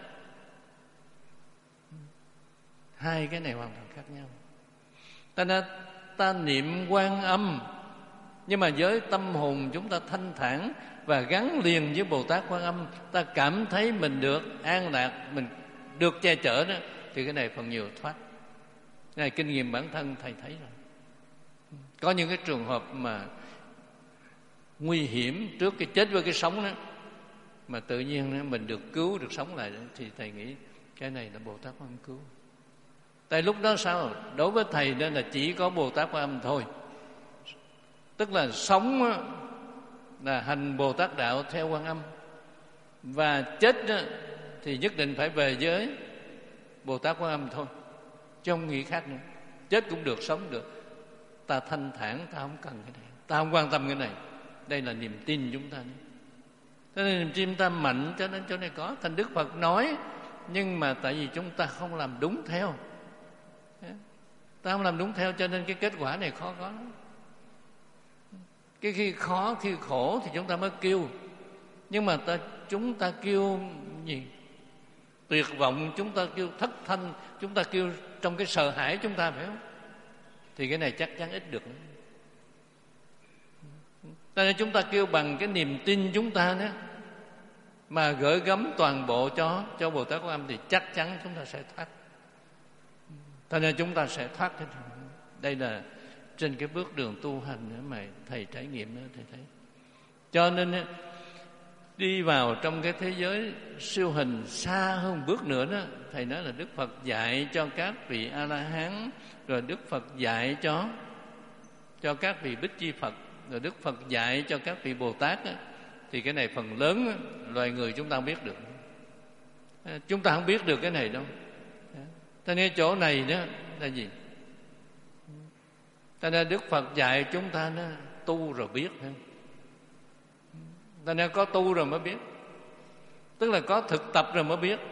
Hai cái này hoàn toàn khác nhau. Ta đã, ta niệm Quan Âm, nhưng mà với tâm hồn chúng ta thanh thản và gắn liền với Bồ Tát Quan Âm, ta cảm thấy mình được an lạc, mình được che chở đó, thì cái này phần nhiều thoát. Này kinh nghiệm bản thân thầy thấy rồi. Có những cái trường hợp mà nguy hiểm trước cái chết với cái sống đó, mà tự nhiên đó, mình được cứu, được sống lại đó, thì thầy nghĩ cái này là Bồ Tát Quan Âm cứu. Tại lúc đó sao? Đối với thầy đó là chỉ có Bồ Tát Quan Âm thôi. Tức là sống đó, là hành Bồ Tát đạo theo Quan Âm, và chết đó, thì nhất định phải về với Bồ Tát Quan Âm thôi, chứ không nghĩ khác nữa. Chết cũng được, sống được. Ta thanh thản, ta không cần cái này, ta không quan tâm cái này. Đây là niềm tin chúng ta. Cho nên niềm tin ta mạnh, cho nên chỗ này có. Thành Đức Phật nói, nhưng mà tại vì chúng ta không làm đúng theo, ta không làm đúng theo, cho nên cái kết quả này khó có lắm. Cái khi khó, khi khổ thì chúng ta mới kêu. Nhưng mà ta, chúng ta kêu gì? Tuyệt vọng, chúng ta kêu thất thanh, chúng ta kêu trong cái sợ hãi chúng ta, phải không? Thì cái này chắc chắn ít được. Cho nên chúng ta kêu bằng cái niềm tin chúng ta đó, mà gửi gắm toàn bộ cho cho Bồ Tát Quan Âm, thì chắc chắn chúng ta sẽ thoát. Cho nên chúng ta sẽ thoát cái này. Đây là trên cái bước đường tu hành nữa mà thầy trải nghiệm đó, thầy thấy. Cho nên đi vào trong cái thế giới siêu hình xa hơn bước nữa đó, thầy nói là Đức Phật dạy cho các vị A La Hán, rồi Đức Phật dạy cho cho các vị Bích Chi Phật rồi Đức Phật dạy cho các vị Bồ Tát á, thì cái này phần lớn á, loài người chúng ta không biết được. Chúng ta không biết được cái này đâu. Cho nên chỗ này đó là gì? Cho nên Đức Phật dạy chúng ta đó, tu rồi biết. Cho nên có tu rồi mới biết, tức là có thực tập rồi mới biết.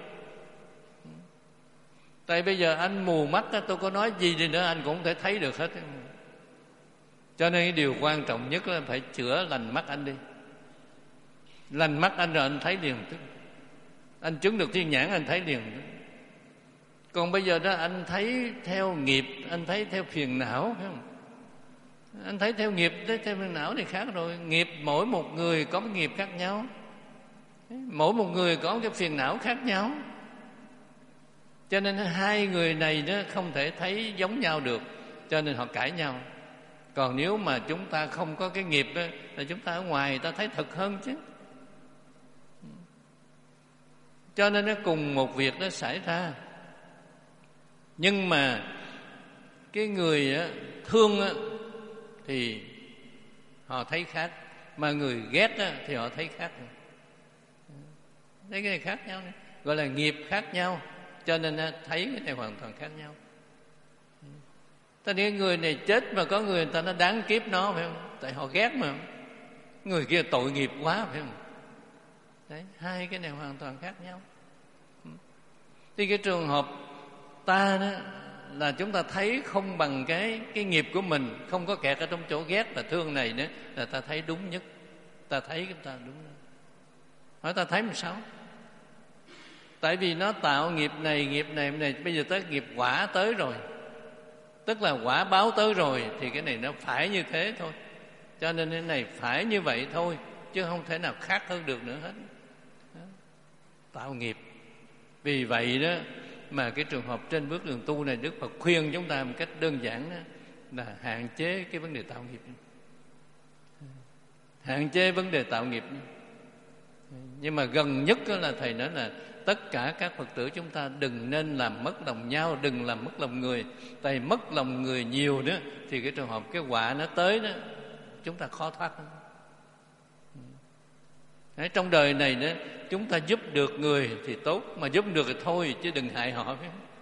Tại bây giờ anh mù mắt, tôi có nói gì đi nữa anh cũng không thể thấy được hết. Cho nên cái điều quan trọng nhất là phải chữa lành mắt anh đi. Lành mắt anh rồi anh thấy liền tức. Anh chứng được thiên nhãn anh thấy liền tức. Còn bây giờ đó anh thấy theo nghiệp, anh thấy theo phiền não, phải không? Anh thấy theo nghiệp, thấy theo phiền não thì khác rồi. Nghiệp mỗi một người có một nghiệp khác nhau, mỗi một người có cái phiền não khác nhau. Cho nên hai người này đó không thể thấy giống nhau được, cho nên họ cãi nhau. Còn nếu mà chúng ta không có cái nghiệp đó, là chúng ta ở ngoài ta thấy thật hơn chứ. Cho nên nó cùng một việc nó xảy ra, nhưng mà cái người thương thì họ thấy khác, mà người ghét thì họ thấy khác. Thấy cái này khác nhau này, gọi là nghiệp khác nhau. Cho nên thấy cái này hoàn toàn khác nhau. Tất nhiên người này chết mà có người, người ta nó đáng kiếp nó, phải không? Tại họ ghét mà. Người kia tội nghiệp quá, phải không? Đấy, hai cái này hoàn toàn khác nhau. Thì cái trường hợp ta đó là chúng ta thấy không bằng cái cái nghiệp của mình, không có kẹt ở trong chỗ ghét và thương này nữa, là ta thấy đúng nhất. Ta thấy chúng ta đúng nhất. Hỏi ta thấy làm sao? Tại vì nó tạo nghiệp này, nghiệp này, này bây giờ tới nghiệp quả tới rồi, tức là quả báo tới rồi, thì cái này nó phải như thế thôi. Cho nên cái này phải như vậy thôi, chứ không thể nào khác hơn được nữa hết. Đó. Tạo nghiệp. Vì vậy đó mà cái trường hợp trên bước đường tu này, Đức Phật khuyên chúng ta một cách đơn giản đó, là hạn chế cái vấn đề tạo nghiệp. Hạn chế vấn đề tạo nghiệp. Nhưng mà gần nhất đó là Thầy nói là tất cả các Phật tử chúng ta đừng nên làm mất lòng nhau, đừng làm mất lòng người. Tại mất lòng người nhiều đó thì cái trường hợp cái quả nó tới đó, chúng ta khó thoát. Đấy, trong đời này đó, chúng ta giúp được người thì tốt, mà giúp được thì thôi, chứ đừng hại họ.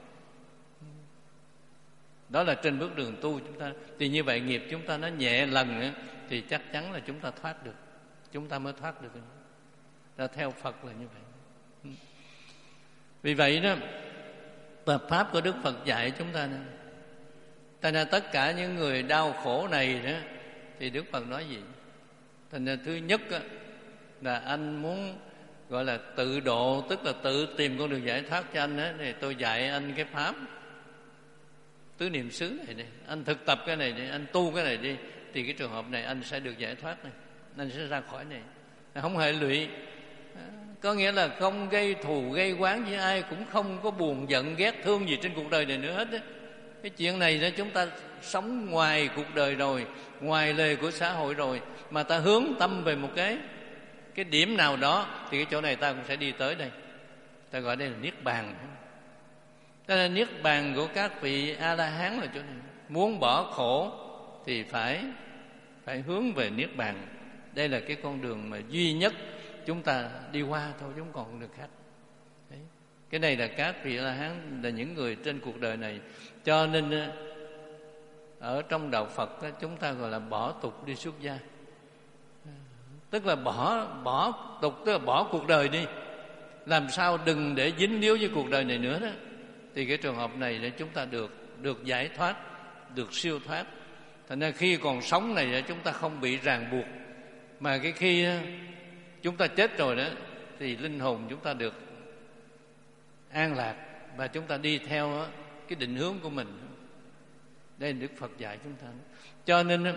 Đó là trên bước đường tu chúng ta. Thì như vậy nghiệp chúng ta nó nhẹ lần nữa, thì chắc chắn là chúng ta thoát được. Chúng ta mới thoát được. Đã theo Phật là như vậy. Vì vậy đó, tập pháp của Đức Phật dạy chúng ta này. Thành ra tất cả những người đau khổ này đó, thì Đức Phật nói gì? Thành ra thứ nhất đó, là anh muốn gọi là tự độ, tức là tự tìm con đường giải thoát cho anh đó, thì tôi dạy anh cái pháp tứ niệm xứ này đi. Anh thực tập cái này đi, anh tu cái này đi, thì cái trường hợp này anh sẽ được giải thoát này, anh sẽ ra khỏi này, không hệ lụy. Có nghĩa là không gây thù gây oán với ai, cũng không có buồn giận ghét thương gì trên cuộc đời này nữa hết đó. Cái chuyện này đó, chúng ta sống ngoài cuộc đời rồi, ngoài lề của xã hội rồi, mà ta hướng tâm về một cái cái điểm nào đó, thì cái chỗ này ta cũng sẽ đi tới đây. Ta gọi đây là niết bàn. Cho nên niết bàn của các vị A La Hán là chỗ này. Muốn bỏ khổ thì phải phải hướng về niết bàn. Đây là cái con đường mà duy nhất chúng ta đi qua thôi, chúng còn không được khác. Đấy. Cái này là các vị A La Hán, là những người trên cuộc đời này. Cho nên ở trong đạo Phật chúng ta gọi là bỏ tục đi xuất gia. Tức là bỏ bỏ tục, tức là bỏ cuộc đời đi, làm sao đừng để dính líu với cuộc đời này nữa đó. Thì cái trường hợp này để chúng ta được được giải thoát, được siêu thoát. Thành ra khi còn sống này chúng ta không bị ràng buộc, mà cái khi chúng ta chết rồi đó thì linh hồn chúng ta được an lạc, và chúng ta đi theo cái định hướng của mình. Đây là Đức Phật dạy chúng ta. Cho nên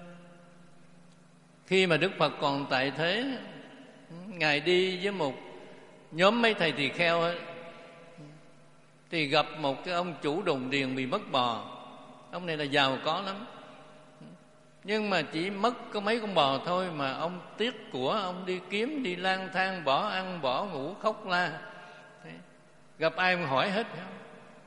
khi mà Đức Phật còn tại thế, Ngài đi với một nhóm mấy thầy tỳ kheo ấy, thì gặp một cái ông chủ đồn điền bị mất bò. Ông này là giàu có lắm, nhưng mà chỉ mất có mấy con bò thôi mà ông tiếc của, ông đi kiếm, đi lang thang, bỏ ăn bỏ ngủ, khóc la. Thế, gặp ai cũng hỏi hết.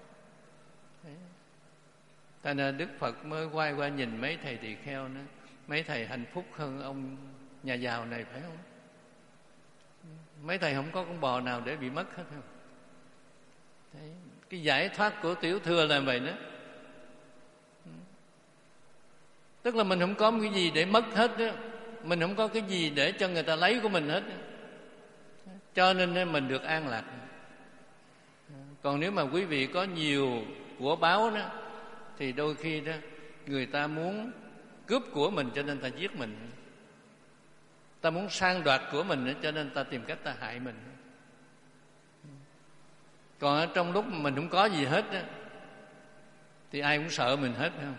Thế nên Đức Phật mới quay qua nhìn mấy thầy tỳ kheo nữa. mấy thầy hạnh phúc hơn ông nhà giàu này phải không? Mấy thầy không có con bò nào để bị mất hết không? Đấy, cái giải thoát của tiểu thừa là vậy đó. Tức là mình không có cái gì để mất hết đó. Mình không có cái gì để cho người ta lấy của mình hết đó. Cho nên mình được an lạc. Còn nếu mà quý vị có nhiều của báo đó, thì đôi khi đó người ta muốn cướp của mình cho nên ta giết mình. Ta muốn sang đoạt của mình cho nên ta tìm cách ta hại mình. Còn ở trong lúc mình không có gì hết đó, thì ai cũng sợ mình hết phải không?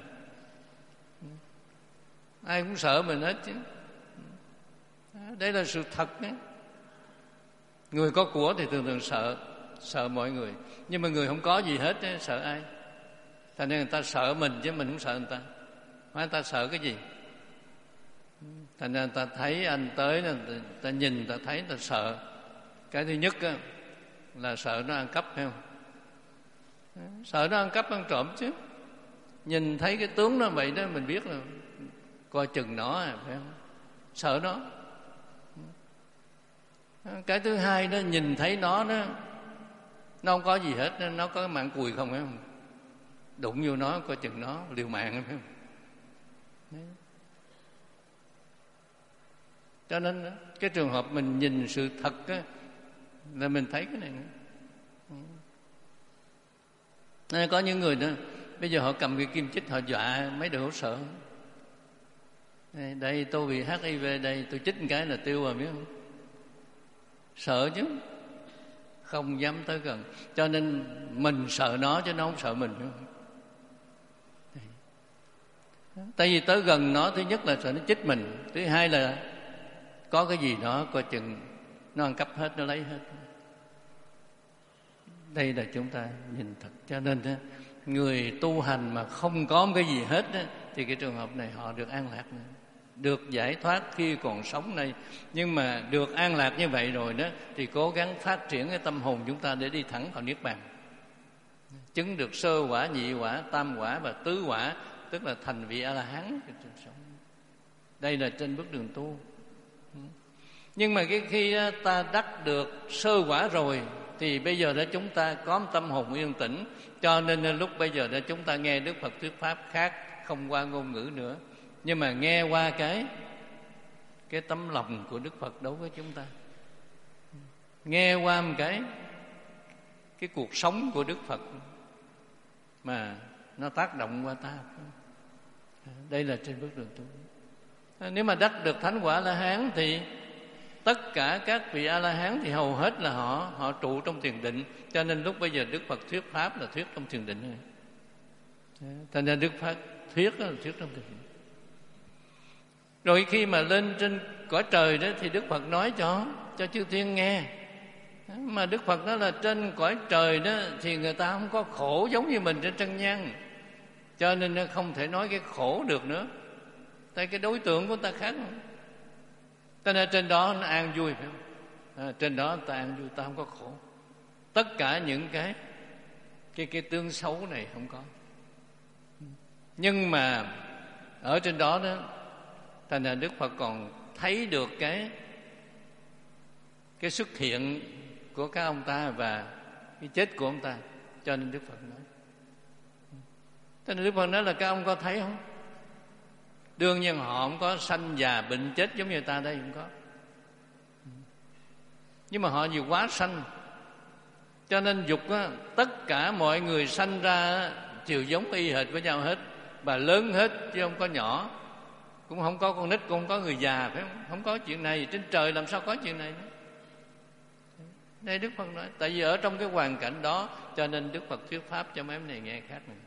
Ai cũng sợ mình hết chứ. Đây là sự thật đấy. Người có của thì thường thường sợ Sợ mọi người. Nhưng mà người không có gì hết ấy, sợ ai? Thành nên người ta sợ mình chứ mình không sợ người ta. Mà người ta sợ cái gì? Thành ra người ta thấy anh tới, người ta nhìn, người ta thấy, người ta sợ. Cái thứ nhất á, là sợ nó ăn cắp phải không? Sợ nó ăn cắp ăn trộm chứ. Nhìn thấy cái tướng nó vậy đó, mình biết là coi chừng nó à, phải không? Sợ nó. Cái thứ hai đó, nhìn thấy nó đó, nó không có gì hết, nó có cái mạng cùi không phải không? Đụng vô nó coi chừng nó liều mạng phải không? Đấy. Cho nên cái trường hợp mình nhìn sự thật á, là mình thấy cái này nữa. Nên có những người đó bây giờ họ cầm cái kim chích họ dọa mấy đứa sợ. Đây tôi bị hát i vê đây, tôi chích một cái là tiêu rồi biết không? Sợ chứ, không dám tới gần. Cho nên mình sợ nó chứ nó không sợ mình. Tại vì tới gần nó, thứ nhất là sợ nó chích mình, thứ hai là có cái gì đó coi chừng nó ăn cắp hết, nó lấy hết. Đây là chúng ta nhìn thật. Cho nên người tu hành mà không có một cái gì hết thì cái trường hợp này họ được an lạc, được giải thoát khi còn sống này. Nhưng mà được an lạc như vậy rồi đó thì cố gắng phát triển cái tâm hồn chúng ta để đi thẳng vào niết bàn, chứng được sơ quả, nhị quả, tam quả và tứ quả, tức là thành vị A La Hán. Đây là trên bước đường tu. Nhưng mà cái khi ta đắc được sơ quả rồi thì bây giờ đó chúng ta có một tâm hồn yên tĩnh, cho nên lúc bây giờ đó chúng ta nghe Đức Phật thuyết pháp khác, không qua ngôn ngữ nữa, nhưng mà nghe qua cái cái tấm lòng của Đức Phật đối với chúng ta, nghe qua một cái cái cuộc sống của Đức Phật mà nó tác động qua ta. Đây là trên bước đường tu. Nếu mà đắc được thánh quả La Hán thì tất cả các vị A La Hán thì hầu hết là họ họ trụ trong thiền định. Cho nên lúc bây giờ Đức Phật thuyết pháp là thuyết trong thiền định. Thành ra Đức Phật thuyết là thuyết trong thiền định. Rồi khi mà lên trên cõi trời đó thì Đức Phật nói cho cho chư thiên nghe. Mà Đức Phật nói là trên cõi trời đó thì người ta không có khổ giống như mình trên chân nhân, cho nên nó không thể nói cái khổ được nữa. Tại cái đối tượng của ta khác không? Cho nên trên đó nó an vui phải không? À, trên đó ta an vui, ta không có khổ. Tất cả những cái cái cái tương xấu này không có. Nhưng mà ở trên đó đó, thành ra Đức Phật còn thấy được cái cái xuất hiện của các ông ta và cái chết của ông ta. Cho nên Đức Phật nói, cho nên Đức Phật nói là các ông có thấy không? Đương nhiên họ không có sanh già bệnh chết giống như ta đây, không có. Nhưng mà họ vì quá sanh, cho nên dục á, tất cả mọi người sanh ra đều giống y hệt với nhau hết, và lớn hết chứ không có nhỏ, cũng không có con nít, cũng không có người già, phải không? Không có chuyện này. Trên trời làm sao có chuyện này nữa? Đây Đức Phật nói, tại vì ở trong cái hoàn cảnh đó, cho nên Đức Phật thuyết pháp cho mấy này nghe khác này.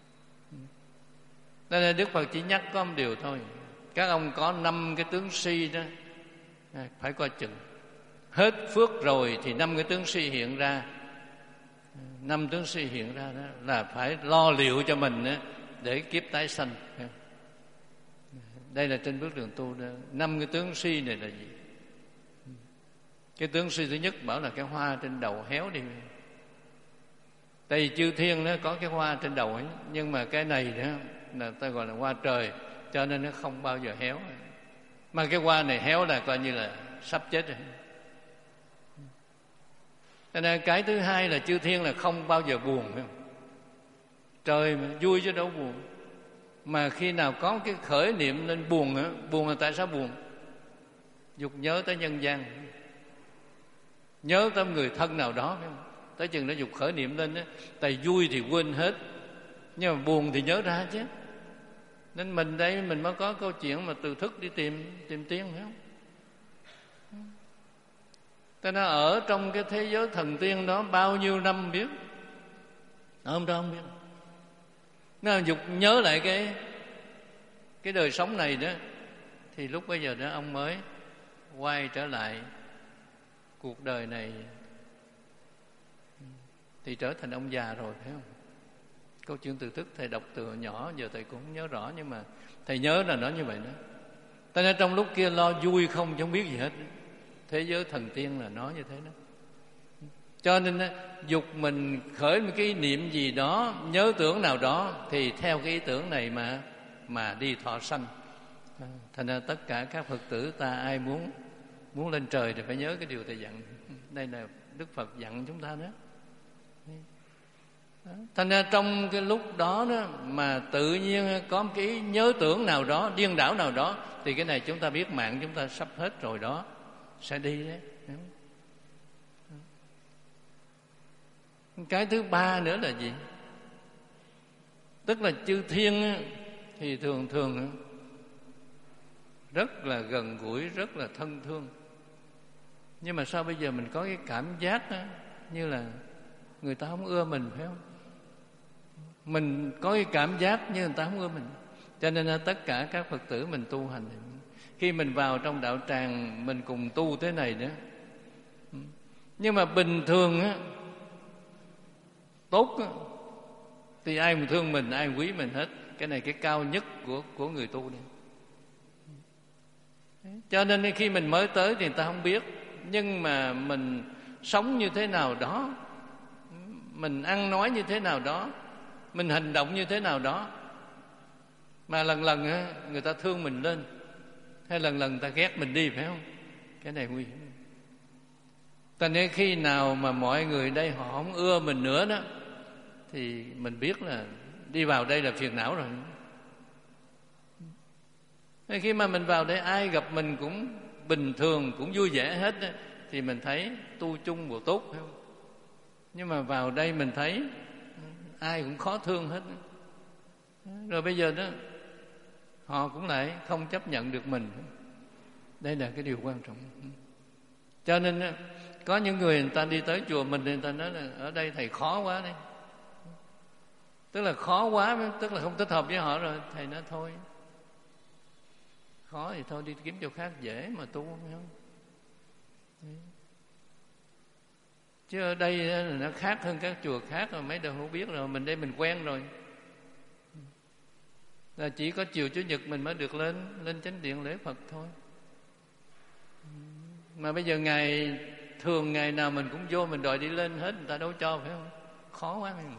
Nên Đức Phật chỉ nhắc có một điều thôi: các ông có năm cái tướng si đó, phải coi chừng. Hết phước rồi thì năm cái tướng si hiện ra. Năm tướng si hiện ra đó là phải lo liệu cho mình đó, để kiếp tái sanh. Đây là trên bước đường tu đó. Năm cái tướng si này là gì? Cái tướng si thứ nhất bảo là cái hoa trên đầu héo đi. Tại vì chư thiên nó có cái hoa trên đầu ấy, nhưng mà cái này đó là ta gọi là hoa trời, cho nên nó không bao giờ héo. Mà cái hoa này héo là coi như là sắp chết rồi. Cho nên cái thứ hai là chư thiên là không bao giờ buồn, phải không? Trời mà vui chứ đâu buồn. Mà khi nào có cái khởi niệm lên buồn á, buồn là tại sao buồn? Dục nhớ tới nhân gian, nhớ tới người thân nào đó, phải không? Tới chừng nó dục khởi niệm lên á, tại vui thì quên hết, nhưng mà buồn thì nhớ ra chứ. Nên mình đây mình mới có câu chuyện mà từ thức đi tìm tìm tiên, phải không? Cho nên ở trong cái thế giới thần tiên đó bao nhiêu năm biết, hôm đó không biết. Nó dục nhớ lại cái cái đời sống này đó, thì lúc bây giờ đó ông mới quay trở lại cuộc đời này, thì trở thành ông già rồi, phải không? Câu chuyện từ thức thầy đọc từ nhỏ giờ thầy cũng không nhớ rõ, nhưng mà thầy nhớ là nó như vậy đó. Cho nên trong lúc kia lo vui không chứ không biết gì hết. Thế giới thần tiên là nó như thế đó. Cho nên dục mình khởi một cái niệm gì đó, nhớ tưởng nào đó, thì theo cái ý tưởng này mà mà đi thọ sanh. Thành ra tất cả các Phật tử ta ai muốn muốn lên trời thì phải nhớ cái điều thầy dặn. Đây là Đức Phật dặn chúng ta đó. Thành ra trong cái lúc đó, đó mà tự nhiên có một cái nhớ tưởng nào đó, điên đảo nào đó, thì cái này chúng ta biết mạng chúng ta sắp hết rồi đó, sẽ đi đấy. Cái thứ ba nữa là gì? Tức là chư thiên thì thường thường rất là gần gũi, rất là thân thương. Nhưng mà sao bây giờ mình có cái cảm giác đó, như là người ta không ưa mình, phải không? Mình có cái cảm giác như người ta không ưa mình. Cho nên là tất cả các Phật tử mình tu hành, khi mình vào trong đạo tràng mình cùng tu thế này nữa. Nhưng mà bình thường á, tốt á, thì ai mà thương mình, ai quý mình hết. Cái này cái cao nhất của của người tu này. Cho nên khi mình mới tới thì người ta không biết, nhưng mà mình sống như thế nào đó, mình ăn nói như thế nào đó, mình hành động như thế nào đó, mà lần lần á, người ta thương mình lên, hay lần lần người ta ghét mình đi, phải không? Cái này nguy hiểm. Cho nên khi nào mà mọi người đây họ không ưa mình nữa đó, thì mình biết là đi vào đây là phiền não rồi. Nên khi mà mình vào đây ai gặp mình cũng bình thường, cũng vui vẻ hết đó, thì mình thấy tu chung bộ tốt, phải không? Nhưng mà vào đây mình thấy ai cũng khó thương hết. Rồi bây giờ đó họ cũng lại không chấp nhận được mình. Đây là cái điều quan trọng. Cho nên có những người người ta đi tới chùa mình thì người ta nói là ở đây thầy khó quá đấy. Tức là khó quá, tức là không thích hợp với họ rồi. Thầy nói thôi, khó thì thôi đi kiếm chỗ khác dễ mà tu, phải không? Chứ ở đây là nó khác hơn các chùa khác rồi, mấy đời không biết rồi, mình đây mình quen rồi. Là chỉ có chiều Chủ nhật mình mới được lên lên chánh điện lễ Phật thôi. Mà bây giờ ngày thường ngày nào mình cũng vô mình đòi đi lên hết, người ta đâu cho, phải không? Khó quá mình.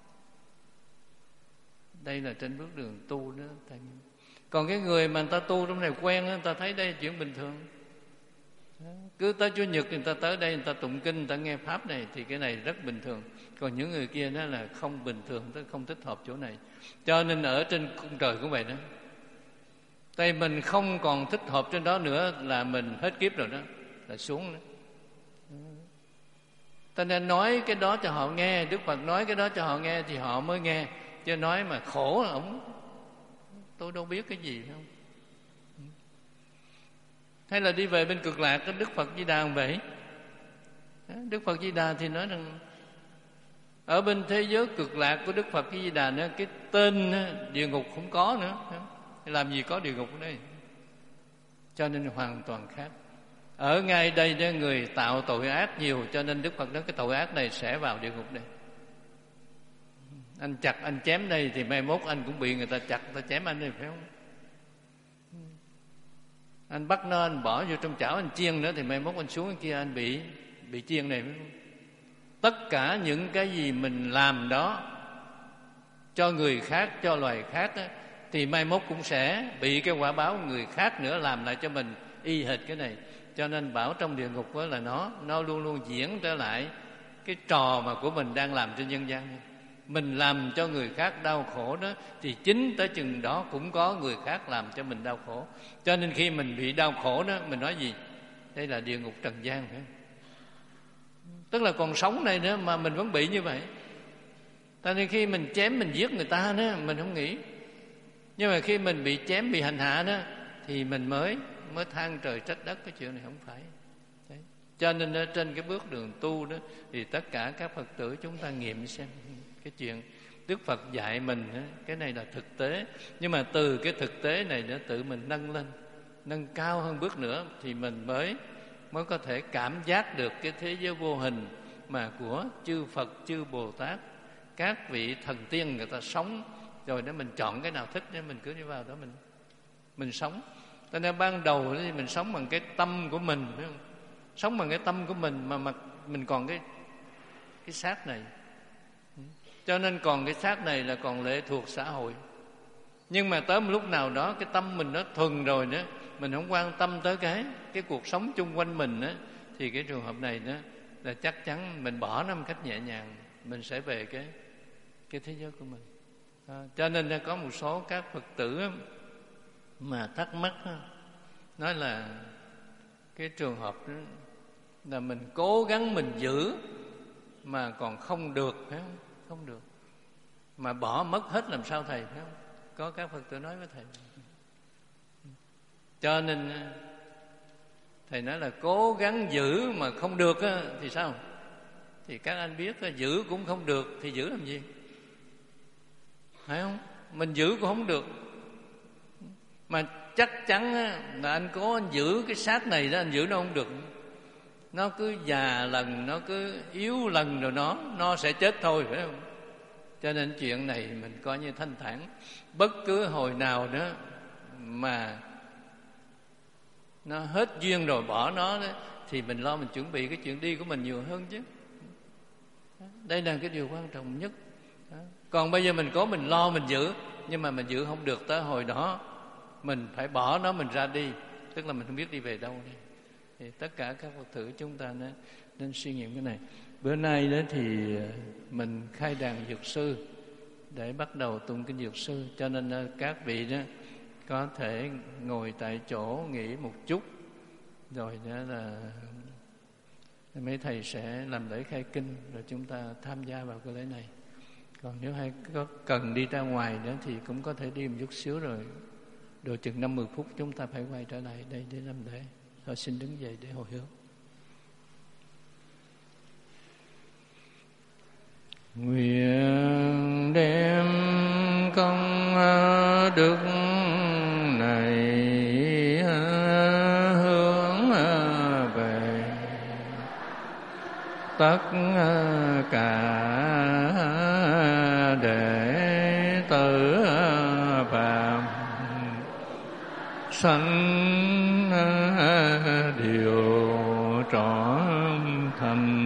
Đây là trên bước đường tu đó. Còn cái người mà người ta tu trong này quen đó, người ta thấy đây là chuyện bình thường. Cứ tới Chủ nhật người ta tới đây, người ta tụng kinh, người ta nghe pháp này, thì cái này rất bình thường. Còn những người kia đó là không bình thường, tức không thích hợp chỗ này. Cho nên ở trên cung trời cũng vậy đó. Tại mình không còn thích hợp trên đó nữa là mình hết kiếp rồi đó, là xuống đó. Ta nên nói cái đó cho họ nghe, Đức Phật nói cái đó cho họ nghe thì họ mới nghe. Chứ nói mà khổ là ổng, tôi đâu biết cái gì, phải không? Hay là đi về bên cực lạc, cái Đức Phật Di Đà cũng vậy. Đức Phật Di Đà thì nói rằng ở bên thế giới cực lạc của Đức Phật Di Đà nữa, cái tên địa ngục không có nữa. Làm gì có địa ngục ở đây? Cho nên hoàn toàn khác. Ở ngay đây đó, người tạo tội ác nhiều, cho nên Đức Phật nói cái tội ác này sẽ vào địa ngục đây. Anh chặt, anh chém đây thì mai mốt anh cũng bị người ta chặt, người ta chém anh đây, phải không? Anh bắt nó, anh bỏ vô trong chảo anh chiên nữa thì mai mốt anh xuống cái kia anh bị bị chiên này, phải không? Tất cả những cái gì mình làm đó cho người khác, cho loài khác đó, thì mai mốt cũng sẽ bị cái quả báo người khác nữa làm lại cho mình y hệt cái này. Cho nên bảo trong địa ngục đó là nó nó luôn luôn diễn trở lại cái trò mà của mình đang làm trên nhân gian. Mình làm cho người khác đau khổ đó, thì chính tới chừng đó cũng có người khác làm cho mình đau khổ. Cho nên khi mình bị đau khổ đó, mình nói gì? Đây là địa ngục trần gian, phải không? Tức là còn sống này nữa mà mình vẫn bị như vậy. Cho nên khi mình chém, mình giết người ta đó, mình không nghĩ. Nhưng mà khi mình bị chém, bị hành hạ đó, thì mình mới mới than trời trách đất. Cái chuyện này không phải. Đấy. Cho nên ở trên cái bước đường tu đó, thì tất cả các Phật tử chúng ta nghiệm xem cái chuyện Đức Phật dạy mình đó, cái này là thực tế. Nhưng mà từ cái thực tế này nữa tự mình nâng lên, nâng cao hơn bước nữa, thì mình mới mới có thể cảm giác được cái thế giới vô hình mà của chư Phật, chư Bồ Tát, các vị thần tiên người ta sống. Rồi để mình chọn cái nào thích để mình cứ đi vào đó mình mình sống. Cho nên ban đầu thì mình sống bằng cái tâm của mình, phải không? Sống bằng cái tâm của mình mà, mà mình còn cái cái xác này. Cho nên còn cái xác này là còn lệ thuộc xã hội. Nhưng mà tới một lúc nào đó cái tâm mình nó thuần rồi nữa, mình không quan tâm tới cái cái cuộc sống chung quanh mình á, thì cái trường hợp này đó là chắc chắn mình bỏ nó một cách nhẹ nhàng, mình sẽ về cái cái thế giới của mình. À, cho nên có một số các Phật tử mà thắc mắc đó, nói là cái trường hợp đó là mình cố gắng mình giữ mà còn không được, phải không? Không được, mà bỏ mất hết làm sao thầy, phải không? Có các Phật tử nói với thầy. Cho nên thầy nói là cố gắng giữ mà không được á, thì sao? Thì các anh biết là giữ cũng không được thì giữ làm gì? Phải không? Mình giữ cũng không được. Mà chắc chắn là anh cố anh giữ cái xác này đó, anh giữ nó không được. Nó cứ già lần, nó cứ yếu lần rồi nó nó sẽ chết thôi, phải không? Cho nên chuyện này mình coi như thanh thản. Bất cứ hồi nào nữa mà nó hết duyên rồi bỏ nó đó, thì mình lo mình chuẩn bị cái chuyện đi của mình nhiều hơn chứ. Đây là cái điều quan trọng nhất. Còn bây giờ mình cố mình lo mình giữ, nhưng mà mình giữ không được, tới hồi đó mình phải bỏ nó, mình ra đi, tức là mình không biết đi về đâu đây. Thì tất cả các Phật tử chúng ta nên, nên suy nghiệm cái này. Bữa nay đó thì mình khai đàn dược sư để bắt đầu tụng kinh dược sư, cho nên các vị đó có thể ngồi tại chỗ nghỉ một chút, rồi đó là mấy thầy sẽ làm lễ khai kinh, rồi chúng ta tham gia vào cái lễ này. Còn nếu hay có cần đi ra ngoài nữa thì cũng có thể đi một chút xíu, rồi độ chừng năm mươi phút chúng ta phải quay trở lại đây để làm lễ. Thôi xin đứng dậy để hồi hướng. Nguyện đem công đức này hướng về tất cả đệ tử phạm sanh điều trọn thành